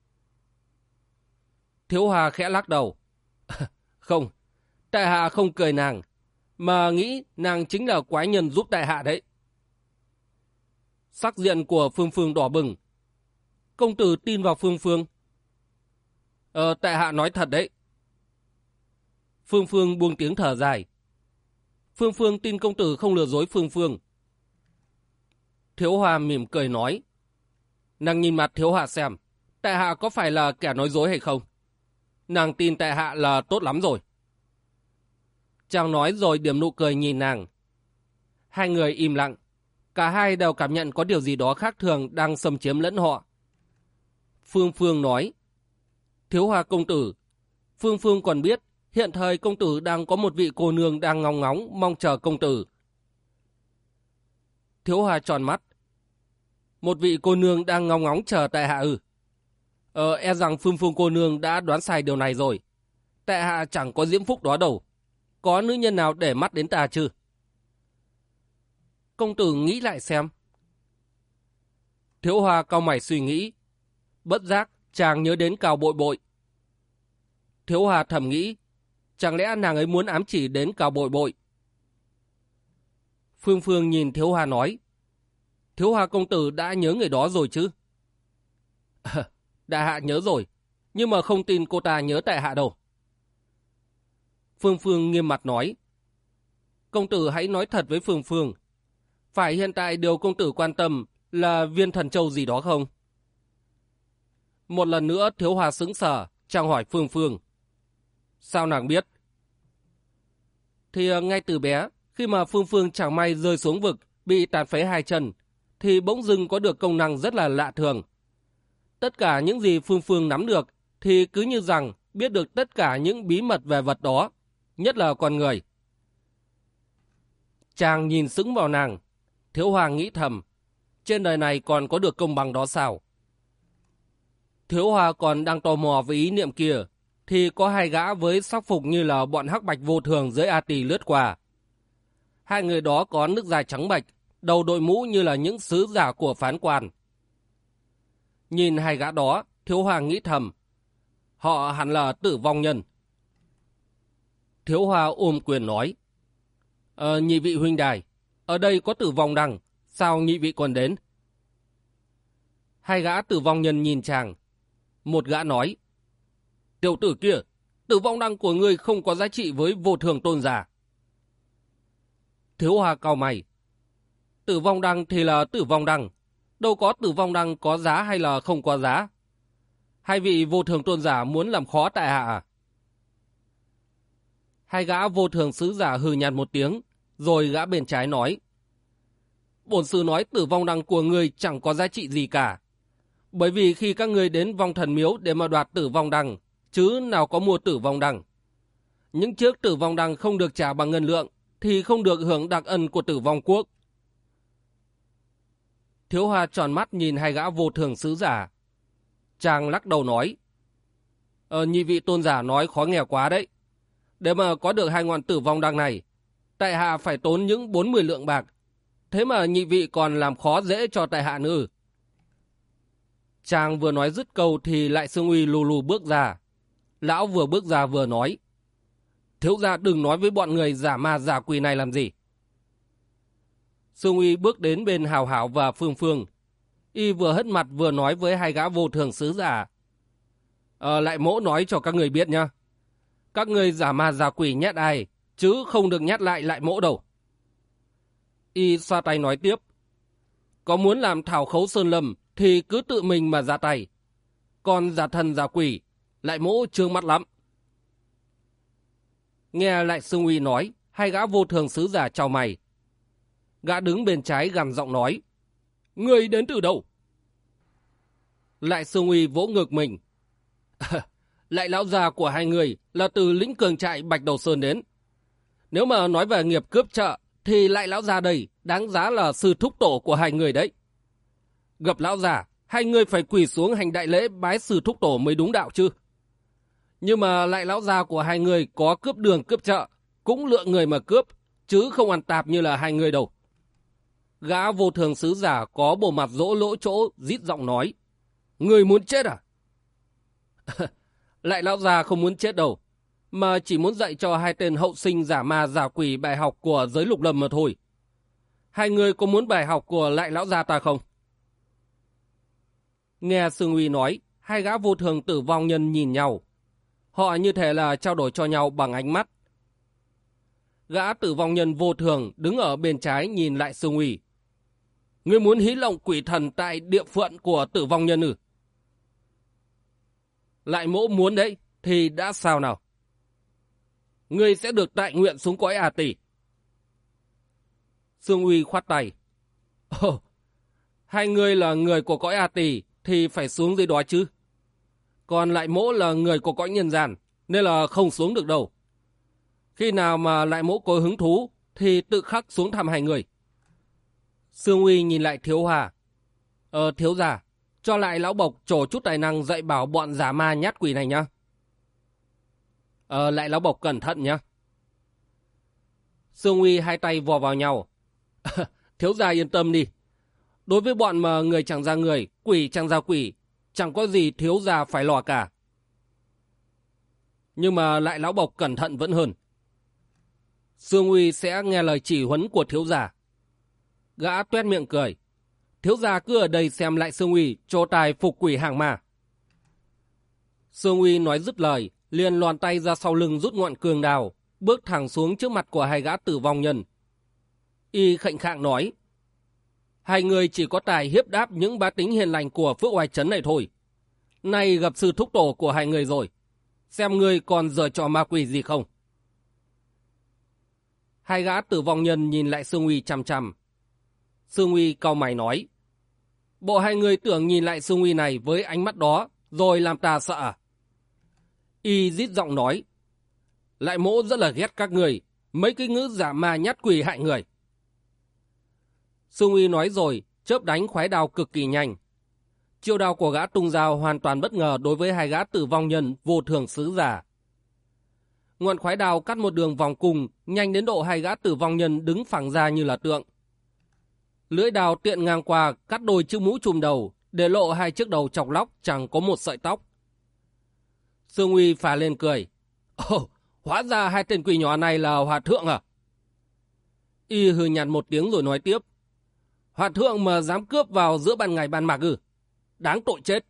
Thiếu Hoa khẽ lắc đầu. Không, tại hạ không cười nàng, mà nghĩ nàng chính là quái nhân giúp tại hạ đấy. Sắc diện của Phương Phương đỏ bừng. Công tử tin vào Phương Phương? Tại hạ nói thật đấy. Phương Phương buông tiếng thở dài. Phương Phương tin công tử không lừa dối Phương Phương. Thiếu Hoa mỉm cười nói. Nàng nhìn mặt Thiếu Hoa xem, tại hạ có phải là kẻ nói dối hay không? Nàng tin tại hạ là tốt lắm rồi. Chàng nói rồi điểm nụ cười nhìn nàng. Hai người im lặng. Cả hai đều cảm nhận có điều gì đó khác thường đang xâm chiếm lẫn họ. Phương Phương nói. Thiếu Hoa công tử, Phương Phương còn biết hiện thời công tử đang có một vị cô nương đang ngóng ngóng mong chờ công tử. Thiếu Hoa tròn mắt. Một vị cô nương đang ngóng ngóng chờ tại hạ ư? E rằng Phương Phương cô nương đã đoán sai điều này rồi. Tại hạ chẳng có diễm phúc đó đâu. Có nữ nhân nào để mắt đến ta chứ? Công tử nghĩ lại xem. Thiếu Hoa cau mày suy nghĩ. Bất giác chàng nhớ đến Cao Bội Bội. Thiếu Hoa thầm nghĩ, chẳng lẽ nàng ấy muốn ám chỉ đến Cao Bội Bội? Phương Phương nhìn Thiếu Hoa nói. Thiếu Hoa công tử đã nhớ người đó rồi chứ? Đại hạ nhớ rồi, nhưng mà không tin cô ta nhớ tại hạ đâu. Phương Phương nghiêm mặt nói. Công tử hãy nói thật với Phương Phương. Phải hiện tại điều công tử quan tâm là viên thần châu gì đó không? Một lần nữa Thiếu Hoa sững sờ, chàng hỏi Phương Phương. Sao nàng biết? Thì ngay từ bé, khi mà Phương Phương chẳng may rơi xuống vực, bị tàn phế hai chân, thì bỗng dưng có được công năng rất là lạ thường. Tất cả những gì Phương Phương nắm được, thì cứ như rằng biết được tất cả những bí mật về vật đó, nhất là con người. Chàng nhìn sững vào nàng. Thiếu Hoa nghĩ thầm, trên đời này còn có được công bằng đó sao? Thiếu Hoa còn đang tò mò với ý niệm kia, thì có hai gã với sắc phục như là bọn hắc bạch vô thường dưới A Tỳ lướt qua. Hai người đó có nước dài trắng bạch, đầu đội mũ như là những sứ giả của phán quan. Nhìn hai gã đó, Thiếu Hoa nghĩ thầm, họ hẳn là Tử Vong Nhân. Thiếu Hoa ôm quyền nói, nhị vị huynh đài, ở đây có Tử Vong Đăng, sao nhị vị còn đến? Hai gã Tử Vong Nhân nhìn chàng. Một gã nói, tiểu tử kia, Tử Vong Đăng của ngươi không có giá trị với Vô Thường tôn giả. Thiếu Hoa cau mày. Tử Vong Đăng thì là Tử Vong Đăng, đâu có Tử Vong Đăng có giá hay là không có giá. Hai vị Vô Thường tôn giả muốn làm khó tại hạ à? Hai gã Vô Thường sứ giả hừ nhạt một tiếng, rồi gã bên trái nói, bổn sư nói Tử Vong Đăng của ngươi chẳng có giá trị gì cả. Bởi vì khi các ngươi đến Vong Thần Miếu để mà đoạt Tử Vong Đăng, chứ nào có mua Tử Vong Đăng. Những chiếc Tử Vong Đăng không được trả bằng ngân lượng, thì không được hưởng đặc ân của Tử Vong Quốc. Thiếu Hoa tròn mắt nhìn hai gã Vô Thường sứ giả. Chàng lắc đầu nói, nhị vị tôn giả nói khó nghe quá đấy. Để mà có được hai ngọn Tử Vong Đăng này, tại hạ phải tốn những 40 lượng bạc. Thế mà nhị vị còn làm khó dễ cho tại hạ nữa. Chàng vừa nói dứt câu thì Lại Xương Uy lù lù bước ra. Lão vừa bước ra vừa nói, thiếu gia đừng nói với bọn người giả ma giả quỷ này làm gì. Xương Uy bước đến bên Hào Hảo và Phương Phương. Y vừa hất mặt vừa nói với hai gã Vô Thường sứ giả. Lại mỗ nói cho các người biết nhá. Các người giả ma giả quỷ nhát ai, chứ không được nhát lại mỗ đâu. Y xoa tay nói tiếp. Có muốn làm thảo khấu sơn lâm thì cứ tự mình mà ra tay. Còn giả thần giả quỷ, lại mỗ trương mắt lắm. Nghe Lại Xương Uy nói, hai gã Vô Thường sứ giả chào mày. Gã đứng bên trái gằn giọng nói, ngươi đến từ đâu? Lại Xương Uy vỗ ngực mình. Lại lão già của hai người là từ lĩnh Cường Trại Bạch Đầu Sơn đến. Nếu mà nói về nghiệp cướp chợ, thì Lại lão già đây đáng giá là sư thúc tổ của hai người đấy. Gặp lão già, Hai người phải quỳ xuống hành đại lễ bái sư thúc tổ mới đúng đạo chứ. Nhưng mà lại lão già của hai người có cướp đường cướp chợ, cũng lựa người mà cướp, chứ không ăn tạp như là hai người đâu. Gã vô thường sứ giả có bộ mặt rỗ lỗ chỗ, rít giọng nói. Người muốn chết à? Lại lão già không muốn chết đâu, mà chỉ muốn dạy cho hai tên hậu sinh giả ma giả quỷ bài học của giới lục lâm mà thôi. Hai người có muốn bài học của lại lão già ta không? Nghe Sương Uy nói, hai gã vô thường tử vong nhân nhìn nhau. Họ như thể là trao đổi cho nhau bằng ánh mắt. Gã tử vong nhân vô thường đứng ở bên trái nhìn lại Sương Uy. Ngươi muốn hí lộng quỷ thần tại địa phận của tử vong nhân ư? Lại mỗ muốn đấy, thì đã sao nào? Ngươi sẽ được tại nguyện xuống cõi A Tỳ. Sương Uy khoát tay. Ồ, hai người là người của cõi A Tỳ thì phải xuống dưới đó chứ. Còn lại mỗ là người của cõi nhân gian, nên là không xuống được đâu. Khi nào mà lại mỗ có hứng thú thì tự khắc xuống thăm hai người. Sương Uy nhìn lại Thiếu Hòa. Thiếu gia, cho lại lão bộc trổ chút tài năng dạy bảo bọn giả ma nhát quỷ này nhá. Lại lão bộc cẩn thận nhá. Sương Uy hai tay vò vào nhau. Thiếu gia yên tâm đi. Đối với bọn mà người chẳng ra người, quỷ chẳng ra quỷ, chẳng có gì thiếu gia phải lo cả. Nhưng mà lại lão bộc cẩn thận vẫn hơn. Sương Uy sẽ nghe lời chỉ huấn của thiếu gia. Gã tuét miệng cười. Thiếu gia cứ ở đây xem lại Sương Uy trổ tài phục quỷ hàng ma. Sương Uy nói dứt lời, liền loàn tay ra sau lưng rút ngọn cương đào, bước thẳng xuống trước mặt của hai gã tử vong nhân. Y khệnh khạng nói. Hai người chỉ có tài hiếp đáp những bá tính hiền lành của Phước Oai Trấn này thôi. Nay gặp sư thúc tổ của hai người rồi. Xem người còn giở trò ma quỷ gì không. Hai gã tử vong nhân nhìn lại Sương Uy chằm chằm. Sương Uy cau mày nói. Bộ hai người tưởng nhìn lại Sương Uy này với ánh mắt đó, rồi làm ta sợ à? Y rít giọng nói. Lại mỗ rất là ghét các người, mấy cái ngữ giả ma nhát quỷ hại người. Sương Uy nói rồi, chớp đánh khoái đao cực kỳ nhanh. Chiêu đao của gã tung dao hoàn toàn bất ngờ đối với hai gã tử vong nhân vô thường sứ giả. Ngọn khoái đao cắt một đường vòng cung, nhanh đến độ hai gã tử vong nhân đứng phẳng ra như là tượng. Lưỡi đao tiện ngang qua cắt đôi chiếc mũ trùm đầu, để lộ hai chiếc đầu chọc lóc chẳng có một sợi tóc. Sương Uy phà lên cười. Ồ, hóa ra hai tên quỷ nhỏ này là hòa thượng à? Y hừ nhạt một tiếng rồi nói tiếp. Hòa thượng mà dám cướp vào giữa ban ngày ban mặt ư? Đáng tội chết.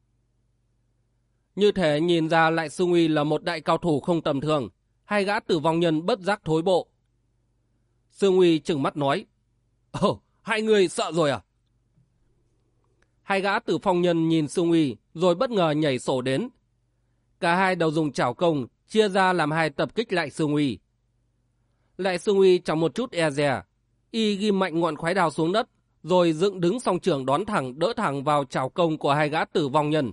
Như thể nhìn ra lại Sương Uy là một đại cao thủ không tầm thường, hai gã tử vong nhân bất giác thối bộ. Sương Uy trừng mắt nói. Ồ, hai người sợ rồi à? Hai gã tử vong nhân nhìn Sương Uy rồi bất ngờ nhảy sổ đến. Cả hai đều dùng chảo công chia ra làm hai tập kích lại Sương Uy. Lại Sương Uy chẳng một chút e dè, y ghim mạnh ngọn khoái đao xuống đất, rồi dựng đứng song trường đón thẳng đỡ thẳng vào chảo công của hai gã tử vong nhân.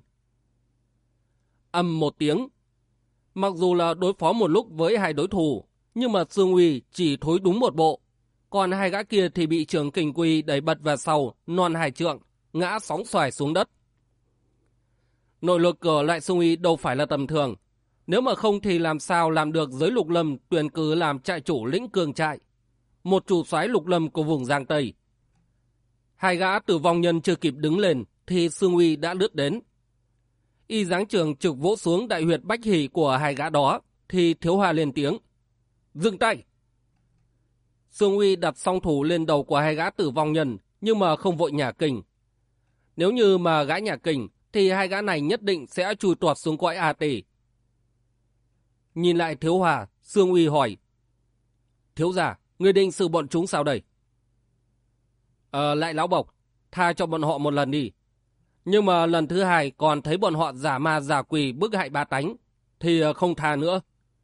Ầm một tiếng. Mặc dù là đối phó một lúc với hai đối thủ, nhưng mà Sương Uy chỉ thối đúng một bộ, còn hai gã kia thì bị trường kình quy đẩy bật vào sau, non hai trượng, ngã sóng xoài xuống đất. Nội lực của lại Sương Uy đâu phải là tầm thường. Nếu mà không thì làm sao làm được giới lục lâm tuyển cử làm trại chủ lĩnh Cương Trại, một chủ soái lục lâm của vùng Giang Tây. Hai gã tử vong nhân chưa kịp đứng lên thì Sương Uy đã lướt đến. Y giáng trường trực vỗ xuống đại huyệt bách hỷ của hai gã đó thì Thiếu Hòa lên tiếng. Dừng tay! Sương Uy đặt song thủ lên đầu của hai gã tử vong nhân nhưng mà không vội nhả kình. Nếu như mà gã nhả kình thì hai gã này nhất định sẽ chui tuột xuống cõi A Tỳ. Nhìn lại Thiếu Hòa, Sương Uy hỏi. Thiếu gia, người định xử bọn chúng sao đây? Lại lão bộc, tha cho bọn họ một lần đi. Nhưng mà lần thứ hai còn thấy bọn họ giả ma giả quỷ bức hại ba tánh, thì không tha nữa.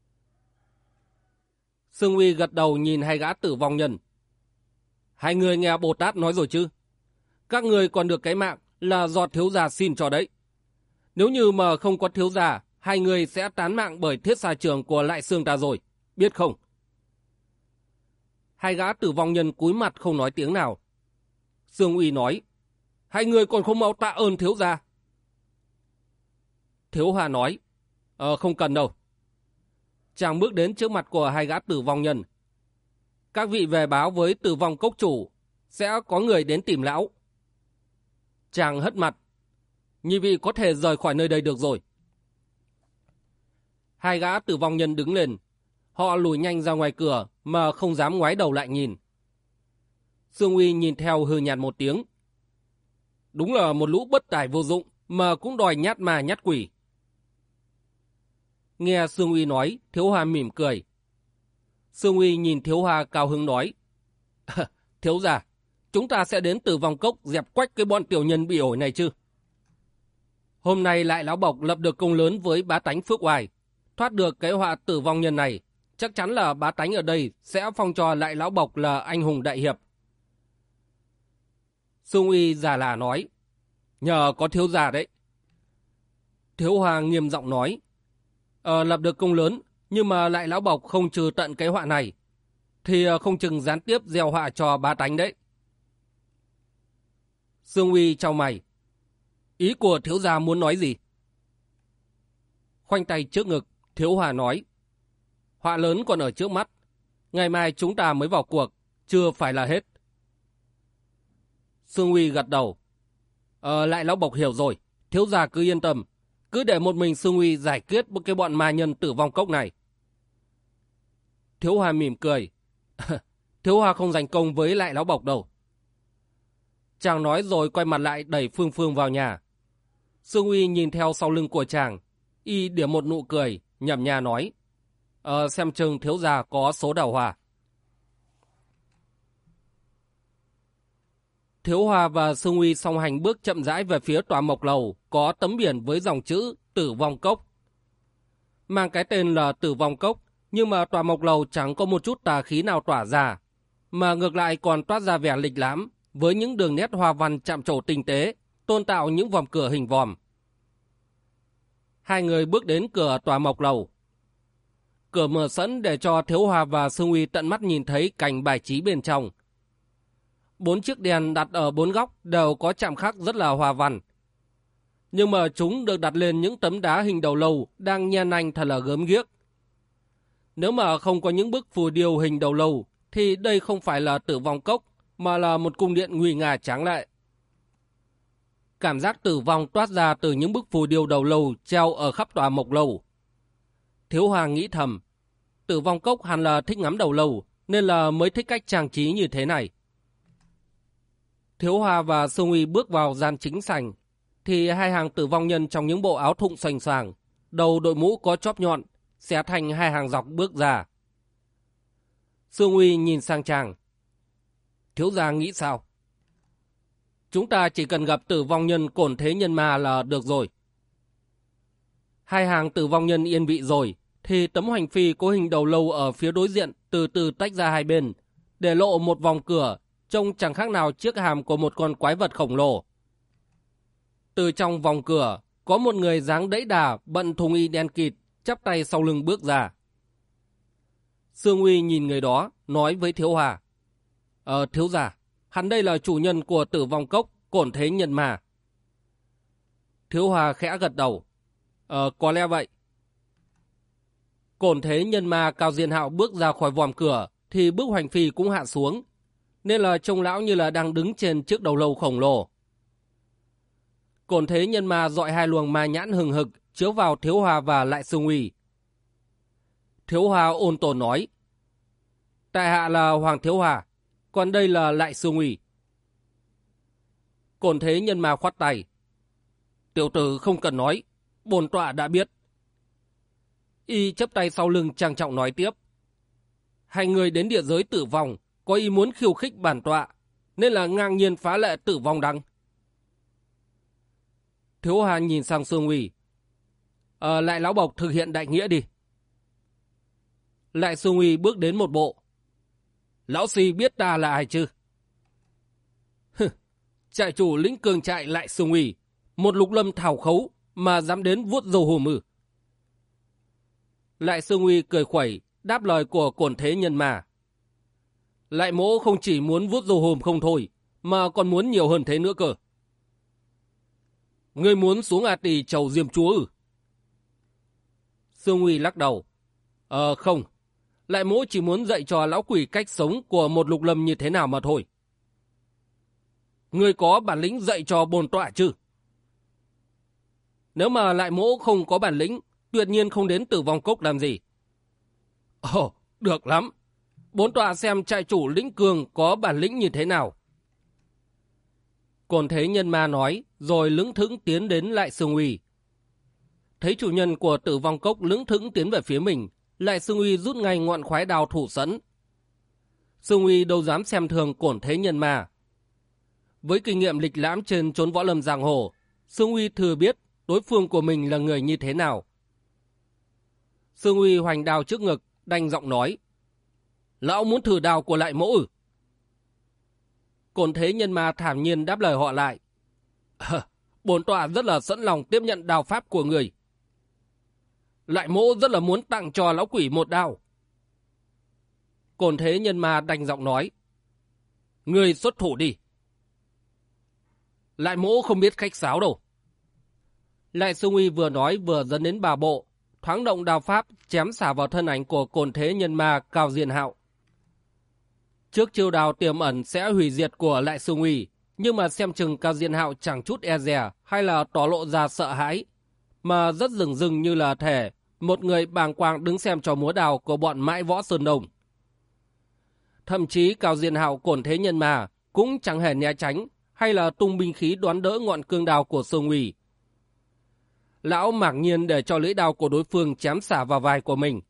Sương Uy gật đầu nhìn hai gã tử vong nhân. Hai người nghe Bồ Tát nói rồi chứ? Các người còn được cái mạng là do thiếu gia xin cho đấy. Nếu như mà không có thiếu gia, hai người sẽ tán mạng bởi thiết xa trường của lại xương ta rồi, biết không? Hai gã tử vong nhân cúi mặt không nói tiếng nào. Sương Uy nói. Hai người còn không mau tạ ơn thiếu gia. Thiếu Hà nói, không cần đâu. Chàng bước đến trước mặt của hai gã tử vong nhân. Các vị về báo với tử vong cốc chủ, sẽ có người đến tìm lão. Chàng hất mặt, nhị vị có thể rời khỏi nơi đây được rồi. Hai gã tử vong nhân đứng lên, họ lùi nhanh ra ngoài cửa mà không dám ngoái đầu lại nhìn. Sương Uy nhìn theo hừ nhạt một tiếng. Đúng là một lũ bất tài vô dụng mà cũng đòi nhát ma nhát quỷ. Nghe Sương Uy nói, Thiếu Hà mỉm cười. Sương Uy nhìn Thiếu Hà cao hứng nói, thiếu gia, chúng ta sẽ đến Tử Vong Cốc dẹp quách cái bọn tiểu nhân bị ổi này chứ. Hôm nay lại lão bộc lập được công lớn với bá tánh Phước Oai, thoát được cái họa tử vong nhân này, chắc chắn là bá tánh ở đây sẽ phong cho lại lão bộc là anh hùng đại hiệp. Sương Uy già là nói, nhờ có thiếu gia đấy. Thiếu Hà nghiêm giọng nói, lập được công lớn, nhưng mà lại lão bộc không trừ tận cái họa này, thì không chừng gián tiếp gieo họa cho bá tánh đấy. Sương Uy chau mày, ý của thiếu gia muốn nói gì? Khoanh tay trước ngực, Thiếu Hà nói, họa lớn còn ở trước mắt, ngày mai chúng ta mới vào cuộc, chưa phải là hết. Sương Uy gật đầu, lại lão bộc hiểu rồi, thiếu gia cứ yên tâm, cứ để một mình Sương Uy giải quyết một cái bọn ma nhân tử vong cốc này. Thiếu Hà mỉm cười, Thiếu Hà không giành công với lại lão bộc đâu. Chàng nói rồi quay mặt lại đẩy Phương Phương vào nhà. Sương Uy nhìn theo sau lưng của chàng, y điểm một nụ cười, nhẩm nha nói, xem chừng thiếu gia có số đào hòa. Thiếu Hòa và Sương Uy song hành bước chậm rãi về phía tòa mộc lầu có tấm biển với dòng chữ Tử Vong Cốc. Mang cái tên là Tử Vong Cốc, nhưng mà tòa mộc lầu chẳng có một chút tà khí nào tỏa ra, mà ngược lại còn toát ra vẻ lịch lãm với những đường nét hoa văn chạm trổ tinh tế, tôn tạo những vòm cửa hình vòm. Hai người bước đến cửa tòa mộc lầu. Cửa mở sẵn để cho Thiếu Hòa và Sương Uy tận mắt nhìn thấy cảnh bài trí bên trong. 4 chiếc đèn đặt ở 4 góc đều có chạm khắc rất là hoa văn. Nhưng mà chúng được đặt lên những tấm đá hình đầu lâu đang nhen nanh thật là gớm ghiếc. Nếu mà không có những bức phù điêu hình đầu lâu thì đây không phải là Tử Vong Cốc mà là một cung điện nguy nga tráng lệ. Cảm giác tử vong toát ra từ những bức phù điêu đầu lâu treo ở khắp tòa mộc lâu. Thiếu Hoàng nghĩ thầm, Tử Vong Cốc hẳn là thích ngắm đầu lâu nên là mới thích cách trang trí như thế này. Thiếu Hòa và Sương Uy bước vào gian chính sảnh, thì hai hàng tử vong nhân trong những bộ áo thụng xoành xoàng, đầu đội mũ có chóp nhọn, xé thành hai hàng dọc bước ra. Sương Uy nhìn sang chàng. Thiếu gia nghĩ sao? Chúng ta chỉ cần gặp tử vong nhân Cổn Thế Nhân Ma là được rồi. Hai hàng tử vong nhân yên vị rồi, thì tấm hoành phi có hình đầu lâu ở phía đối diện từ từ tách ra hai bên, để lộ một vòng cửa, trông chẳng khác nào chiếc hàm của một con quái vật khổng lồ. Từ trong vòng cửa, có một người dáng đẫy đà bận thùng y đen kịt, chắp tay sau lưng bước ra. Sương Uy nhìn người đó, nói với Thiếu Hòa. Thiếu gia, hắn đây là chủ nhân của Tử Vong Cốc, Cổn Thế Nhân Ma. Thiếu Hòa khẽ gật đầu. Có lẽ vậy. Cổn Thế Nhân Ma Cao Diên Hạo bước ra khỏi vòm cửa, thì bức hoành phi cũng hạ xuống, nên là trông lão như là đang đứng trên chiếc đầu lâu khổng lồ. Cổn Thế Nhân Ma dọi hai luồng ma nhãn hừng hực chiếu vào Thiếu Hòa và lại Sương Uy. Thiếu Hòa ôn tồn nói, tại hạ là Hoàng Thiếu Hòa, còn đây là lại Sương Uy. Cổn Thế Nhân Ma khoát tay. Tiểu tử không cần nói, bổn tọa đã biết. Y chắp tay sau lưng trang trọng nói tiếp. Hai người đến địa giới tử vong, có ý muốn khiêu khích bản tọa, nên là ngang nhiên phá lệ tử vong đăng. Thiếu Hà nhìn sang Sương Uy. Lại lão bộc thực hiện đại nghĩa đi. Lại Sương Uy bước đến một bộ. Lão si biết ta là ai chứ? Trại chủ lĩnh cường trại Lại Sương Uy, một lục lâm thảo khấu mà dám đến vuốt dầu hồ mừ. Lại Sương Uy cười khuẩy, đáp lời của Cổn Thế Nhân Ma. Lại mỗ không chỉ muốn vuốt dầu hồm không thôi, mà còn muốn nhiều hơn thế nữa cơ. Ngươi muốn xuống A Tỳ chầu Diêm Chúa ư? Sương Uy lắc đầu. Không. Lại mỗ chỉ muốn dạy cho lão quỷ cách sống của một lục lâm như thế nào mà thôi. Ngươi có bản lĩnh dạy cho bổn tọa chứ? Nếu mà lại mỗ không có bản lĩnh, tuyệt nhiên không đến Tử Vong Cốc làm gì. Ồ, được lắm. Bổn tọa xem trại chủ Lĩnh Cương có bản lĩnh như thế nào. Cổn Thế Nhân Ma nói, rồi lững thững tiến đến Lại Sương Uy. Thấy chủ nhân của Tử Vong Cốc lững thững tiến về phía mình, Lại Sương Uy rút ngay ngọn khoái đao thủ sẵn. Sương Uy đâu dám xem thường Cổn Thế Nhân Ma. Với kinh nghiệm lịch lãm trên chốn võ lâm giang hồ, Sương Uy thừa biết đối phương của mình là người như thế nào. Sương Uy hoành đao trước ngực, đanh giọng nói. Lão muốn thử đao của Lại mỗ ư? Cổn Thế Nhân Ma thản nhiên đáp lời họ lại. Bổn tọa rất là sẵn lòng tiếp nhận đao pháp của người. Lại mỗ rất là muốn tặng cho lão quỷ một đao. Cổn Thế Nhân Ma đanh giọng nói. Người xuất thủ đi. Lại mỗ không biết khách sáo đâu. Lại Sương Uy vừa nói vừa dẫn đến bà bộ, thoáng động đao pháp chém xả vào thân ảnh của Cổn Thế Nhân Ma Cao Diên Hạo. Trước chiêu đao tiềm ẩn sẽ hủy diệt của Lại Sương Uy, nhưng mà xem chừng Cao Diên Hạo chẳng chút e dè hay là tỏ lộ ra sợ hãi, mà rất rừng rừng như là thể một người bàng quang đứng xem trò múa đao của bọn mãi võ Sơn Đông. Thậm chí Cao Diên Hạo Cổn Thế Nhân Ma cũng chẳng hề né tránh hay là tung binh khí đoán đỡ ngọn cương đao của Sương Uy. Lão mạc nhiên để cho lưỡi đao của đối phương chém xả vào vai của mình.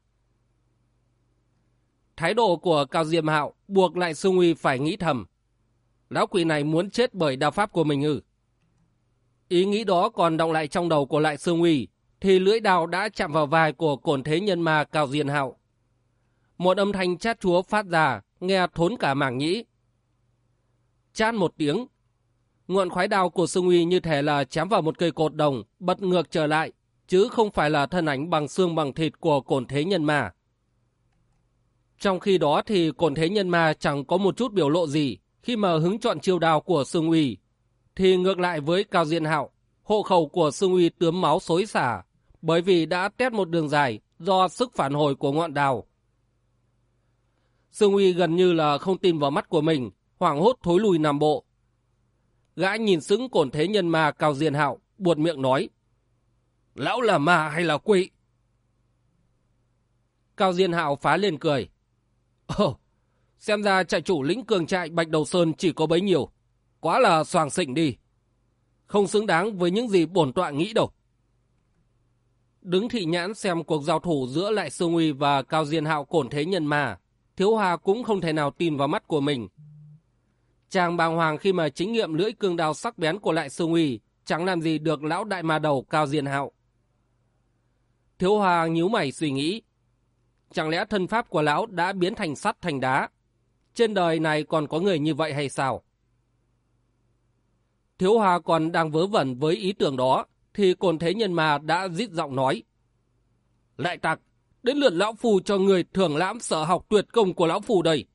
Thái độ của Cao Diên Hạo buộc Lại Sương Uy phải nghĩ thầm. Lão quỷ này muốn chết bởi đao pháp của mình ư? Ý nghĩ đó còn đọng lại trong đầu của Lại Sương Uy, thì lưỡi đao đã chạm vào vai của Cổn Thế Nhân Ma Cao Diên Hạo. Một âm thanh chát chúa phát ra, nghe thốn cả màng nhĩ. Chát một tiếng, ngọn khoái đao của Sương Uy như thể là chém vào một cây cột đồng, bật ngược trở lại, chứ không phải là thân ảnh bằng xương bằng thịt của Cổn Thế Nhân Ma. Trong khi đó thì Cổn Thế Nhân Ma chẳng có một chút biểu lộ gì khi mà hứng chọn chiêu đao của Sương Uy, thì ngược lại với Cao Diên Hạo, hộ khẩu của Sương Uy tướm máu xối xả, bởi vì đã tét một đường dài do sức phản hồi của ngọn đao. Sương Uy gần như là không tin vào mắt của mình, hoảng hốt thối lùi nằm bộ. Gã nhìn sững Cổn Thế Nhân Ma Cao Diên Hạo, buột miệng nói. Lão là ma hay là quỷ? Cao Diên Hạo phá lên cười. Xem ra trại chủ Lĩnh Cường trại Bạch Đầu Sơn chỉ có bấy nhiêu. Quá là xoàng xịnh đi. Không xứng đáng với những gì bổn tọa nghĩ đâu. Đứng thị nhãn xem cuộc giao thủ giữa Lại Sương Uy và Cao Diên Hạo Cổn Thế Nhân Ma, Thiếu Hòa cũng không thể nào tin vào mắt của mình. Chàng bàng hoàng khi mà chính nghiệm lưỡi cương đao sắc bén của Lại Sương Uy chẳng làm gì được lão đại ma đầu Cao Diên Hạo. Thiếu Hòa nhíu mày suy nghĩ. Chẳng lẽ thân pháp của lão đã biến thành sắt thành đá? Trên đời này còn có người như vậy hay sao? Thiếu Hòa còn đang vớ vẩn với ý tưởng đó, thì Cổn Thế Nhân Ma đã rít giọng nói. Lại tặc, đến lượt lão phù cho người thưởng lãm sở học tuyệt công của lão phù đây.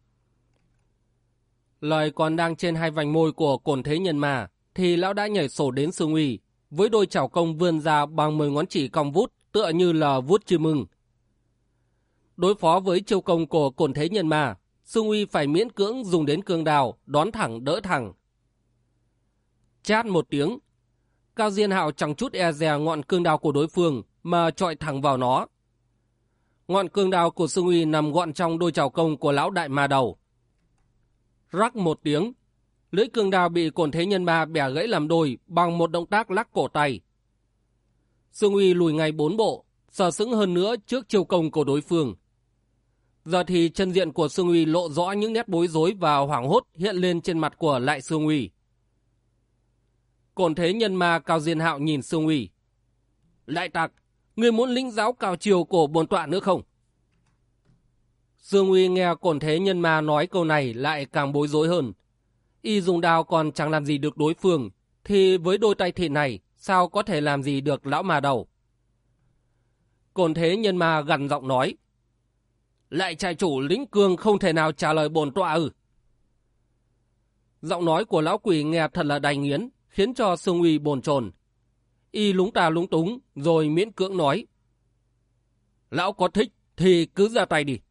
Lời còn đang trên hai vành môi của Cổn Thế Nhân Ma, thì lão đã nhảy sổ đến Sương Uy, với đôi chảo công vươn ra bằng 10 ngón chỉ cong vút, tựa như là vuốt chim ưng. Đối phó với chiêu công của Cổn Thế Nhân Ma, Sương Uy phải miễn cưỡng dùng đến cương đao, đón thẳng đỡ thẳng. Chát một tiếng, Cao Diên Hạo chẳng chút e dè ngọn cương đao của đối phương mà chọi thẳng vào nó. Ngọn cương đao của Sương Uy nằm gọn trong đôi chảo công của lão đại ma đầu. Rắc một tiếng, lưỡi cương đao bị Cổn Thế Nhân Ma bẻ gãy làm đôi bằng một động tác lắc cổ tay. Sương Uy lùi ngay 4 bộ, sờ sững hơn nữa trước chiêu công của đối phương. Giờ thì chân diện của Sương Uy lộ rõ những nét bối rối và hoảng hốt hiện lên trên mặt của Lại Sương Uy. Cổn Thế Nhân Ma Cao Diên Hạo nhìn Sương Uy. Lại tặc, người muốn lĩnh giáo cao chiều của bổn tọa nữa không? Sương Uy nghe Cổn Thế Nhân Ma nói câu này lại càng bối rối hơn. Y dùng đao còn chẳng làm gì được đối phương, thì với đôi tay thịt này sao có thể làm gì được lão ma đầu? Cổn Thế Nhân Ma gằn giọng nói. Lại trại chủ Lĩnh Cương không thể nào trả lời bổn tọa ư? Giọng nói của lão quỷ nghe thật là đày nghiến, khiến cho Sương Uy bồn chồn. Y lúng ta lúng túng rồi miễn cưỡng nói: Lão có thích thì cứ ra tay đi.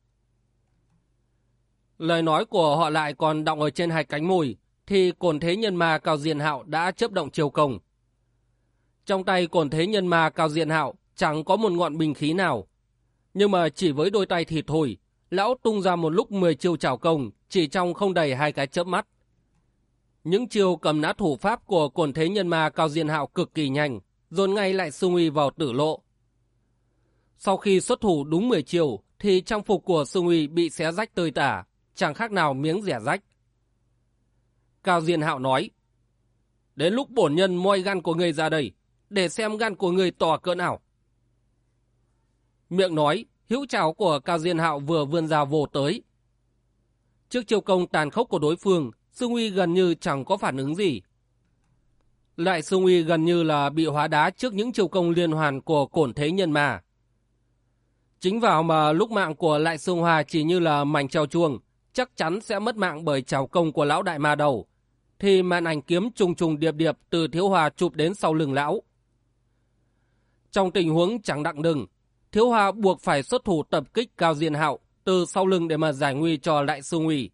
Lời nói của họ lại còn đọng ở trên hai cánh môi, thì Cổn Thế Nhân Ma Cao Diên Hạo đã chớp động chiêu công. Trong tay Cổn Thế Nhân Ma Cao Diên Hạo chẳng có một ngọn binh khí nào, nhưng mà chỉ với đôi tay thì thôi, lão tung ra một lúc 10 chiêu trảo công chỉ trong không đầy 2 cái chớp mắt. Những chiêu cầm nã thủ pháp của Cổn Thế Nhân Ma Cao Diên Hạo cực kỳ nhanh, dồn ngay lại Sương Uy vào tử lộ. Sau khi xuất thủ đúng 10 chiêu thì trang phục của Sương Uy bị xé rách tơi tả, chẳng khác nào miếng rẻ rách. Cao Diên Hạo nói: Đến lúc bổn nhân moi gan của người ra đây, để xem gan của người to cỡ nào. Miệng nói, hữu trảo của Cao Diên Hạo vừa vươn ra vồ tới. Trước chiêu công tàn khốc của đối phương, Sương Uy gần như chẳng có phản ứng gì. Lại Sương Uy gần như là bị hóa đá trước những chiêu công liên hoàn của Cổn Thế Nhân Ma. Chính vào mà lúc mạng của Lại Sương Hoa chỉ như là mảnh treo chuông, chắc chắn sẽ mất mạng bởi trảo công của lão đại ma đầu, thì màn ảnh kiếm trùng trùng điệp điệp từ Thiếu Hòa chụp đến sau lưng lão. Trong tình huống chẳng đặng đừng, Thiếu Hòa buộc phải xuất thủ tập kích Cao Diên Hạo từ sau lưng để mà giải nguy cho Lại Sương Uy.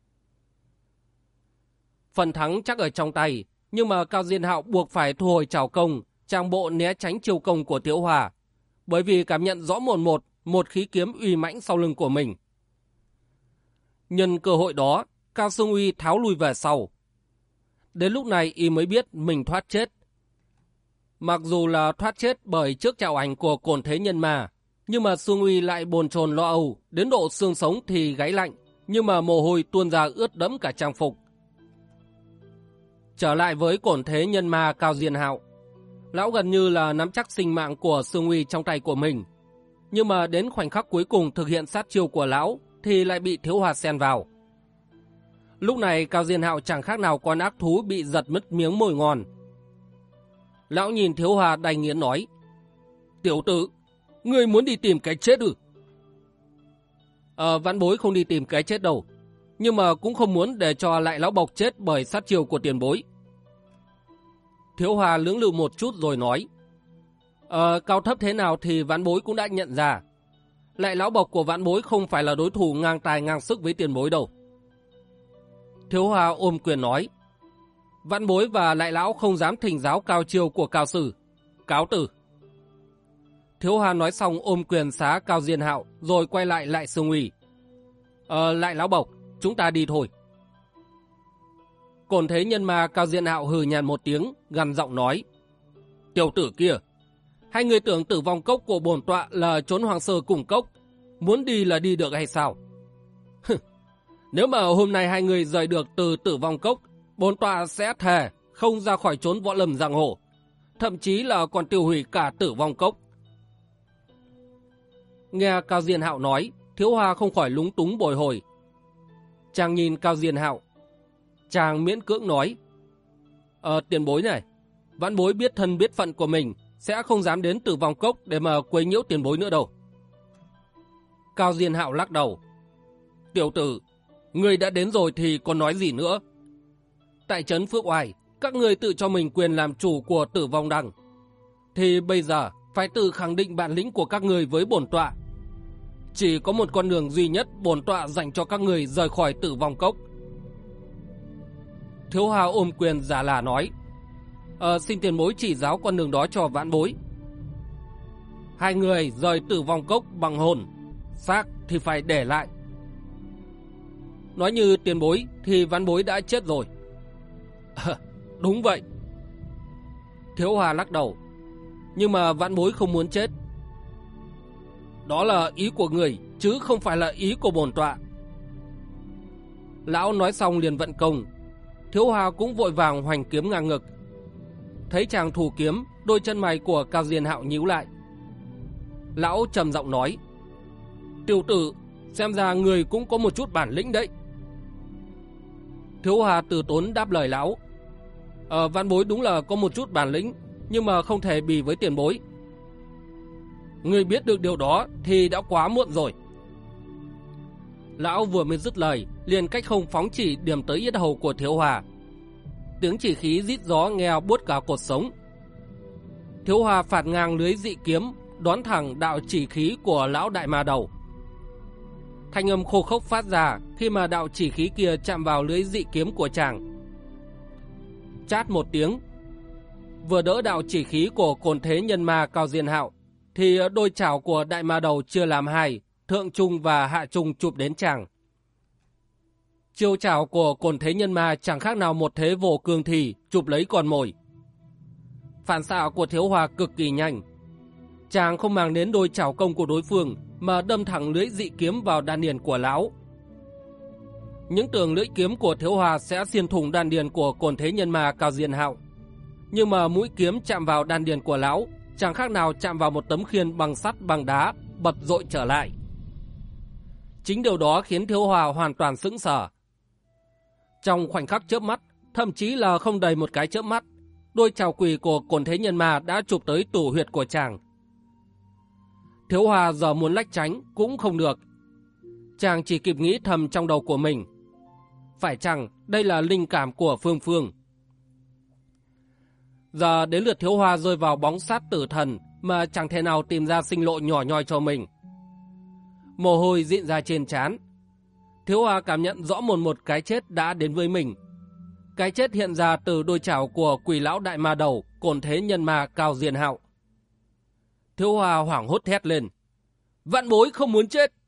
Phần thắng chắc ở trong tay, nhưng mà Cao Diên Hạo buộc phải thu hồi trảo công, trang bộ né tránh chiêu công của Thiếu Hòa, bởi vì cảm nhận rõ một khí kiếm uy mãnh sau lưng của mình. Nhân cơ hội đó, Cao Sương Uy tháo lui về sau. Đến lúc này y mới biết mình thoát chết. Mặc dù là thoát chết bởi trước chảo ảnh của Cổn Thế Nhân Ma, nhưng mà Sương Uy lại bồn chồn lo âu, đến độ xương sống thì gáy lạnh, nhưng mà mồ hôi tuôn ra ướt đẫm cả trang phục. Trở lại với Cổn Thế Nhân Ma Cao Diên Hạo, lão gần như là nắm chắc sinh mạng của Sương Uy trong tay của mình, nhưng mà đến khoảnh khắc cuối cùng thực hiện sát chiêu của lão thì lại bị Thiếu Hòa xen vào. Lúc này Cao Diên Hạo chẳng khác nào con ác thú bị giật mất miếng mồi ngon. Lão nhìn Thiếu Hòa đành nghiến nói: Tiểu tử, ngươi muốn đi tìm cái chết ư? Vãn bối không đi tìm cái chết đâu, nhưng mà cũng không muốn để cho Lại lão bộc chết bởi sát chiêu của tiền bối. Thiếu Hòa lưỡng lự một chút rồi nói: Cao thấp thế nào thì vãn bối cũng đã nhận ra. Lại lão bộc của vãn bối không phải là đối thủ ngang tài ngang sức với tiền bối đâu. Thiếu Hòa ôm quyền nói: Vãn bối và Lại lão không dám thỉnh giáo cao chiêu của Cao sư. Cáo từ. Thiếu Hòa nói xong ôm quyền xá Cao Diên Hạo rồi quay lại Lại Sương Uy: Lại lão bộc, chúng ta đi thôi. Cổn Thế Nhân Ma Cao Diên Hạo hừ nhàn một tiếng, gằn giọng nói: Tiểu tử kia, hai người tưởng Tử Vong Cốc của bổn tọa là trốn hoàng sơ cùng cốc, muốn đi là đi được hay sao? Nếu mà hôm nay hai người rời được từ Tử Vong Cốc, bổn tọa sẽ thề không ra khỏi trốn võ lâm giang hồ, thậm chí là còn tiêu hủy cả Tử Vong Cốc. Nghe Cao Diên Hạo nói, Thiếu Hòa không khỏi lúng túng bồi hồi. Chàng nhìn Cao Diên Hạo, chàng miễn cưỡng nói: Tiền bối này, vãn bối biết thân biết phận của mình, sẽ không dám đến Tử Vong Cốc để mà quấy nhiễu tiền bối nữa đâu. Cao Diên Hạo lắc đầu: Tiểu tử, ngươi đã đến rồi thì còn nói gì nữa? Tại trấn Phước Oai, các ngươi tự cho mình quyền làm chủ của Tử Vong Đằng, thì bây giờ phải tự khẳng định bản lĩnh của các ngươi với bổn tọa. Chỉ có một con đường duy nhất bổn tọa dành cho các ngươi rời khỏi Tử Vong Cốc. Thiếu Hòa ôm quyền giả là nói: Xin tiền bối chỉ giáo con đường đó cho vãn bối. Hai người rời Tử Vong Cốc bằng hồn, xác thì phải để lại. Nói như tiền bối thì vãn bối đã chết rồi. Đúng vậy. Thiếu Hòa lắc đầu: Nhưng mà vãn bối không muốn chết. Đó là ý của người, chứ không phải là ý của bổn tọa. Lão nói xong liền vận công. Thiếu Hòa cũng vội vàng hoành kiếm ngang ngực. Thấy chàng thủ kiếm, đôi chân mày của Cao Diên Hạo nhíu lại. Lão trầm giọng nói: Tiểu tử, xem ra người cũng có một chút bản lĩnh đấy. Thiếu Hòa từ tốn đáp lời lão: Vãn bối đúng là có một chút bản lĩnh, nhưng mà không thể bì với tiền bối. Người biết được điều đó thì đã quá muộn rồi. Lão vừa mới dứt lời, liền cách không phóng chỉ điểm tới yết hầu của Thiếu Hòa. Tiếng chỉ khí rít gió nghe buốt cả cột sống. Thiếu Hoa phạt ngang lưới dị kiếm, đón thẳng đạo chỉ khí của lão đại ma đầu. Thanh âm khô khốc phát ra khi mà đạo chỉ khí kia chạm vào lưới dị kiếm của chàng. Chát một tiếng, vừa đỡ đạo chỉ khí của Cổn Thế Nhân Ma Cao Diên Hạo, thì đôi chảo của đại ma đầu chia làm hai, thượng trung và hạ trung chụp đến chàng. Chiêu chảo của Cổn Thế Nhân Ma chẳng khác nào một thế vô cương thi chụp lấy con mồi. Phản xạ của Thiếu Hoa cực kỳ nhanh. Chàng không mang đến đôi chảo công của đối phương mà đâm thẳng lưỡi dị kiếm vào đan điền của lão. Những tưởng lưỡi kiếm của Thiếu Hoa sẽ xuyên thủng đan điền của Cổn Thế Nhân Ma Cao Diên Hạo, nhưng mà mũi kiếm chạm vào đan điền của lão chẳng khác nào chạm vào một tấm khiên bằng sắt bằng đá, bật dội trở lại. Chính điều đó khiến Thiếu Hoa hoàn toàn sững sờ. Trong khoảnh khắc chớp mắt, thậm chí là không đầy một cái chớp mắt, đôi chảo quỷ của Cổn Thế Nhân Ma đã chụp tới tủ huyệt của chàng. Thiếu Hoa giờ muốn lách tránh cũng không được. Chàng chỉ kịp nghĩ thầm trong đầu của mình, phải chăng đây là linh cảm của Phương Phương? Giờ đến lượt Thiếu Hoa rơi vào bóng sát tử thần mà chẳng thể nào tìm ra sinh lộ nhỏ nhoi cho mình. Mồ hôi dịn ra trên trán. Thiếu Hoa cảm nhận rõ một cái chết đã đến với mình. Cái chết hiện ra từ đôi chảo của quỷ lão đại ma đầu Cổn Thế Nhân Ma Cao Diên Hạo. Thiếu Hoa hoảng hốt thét lên: Vạn bối không muốn chết!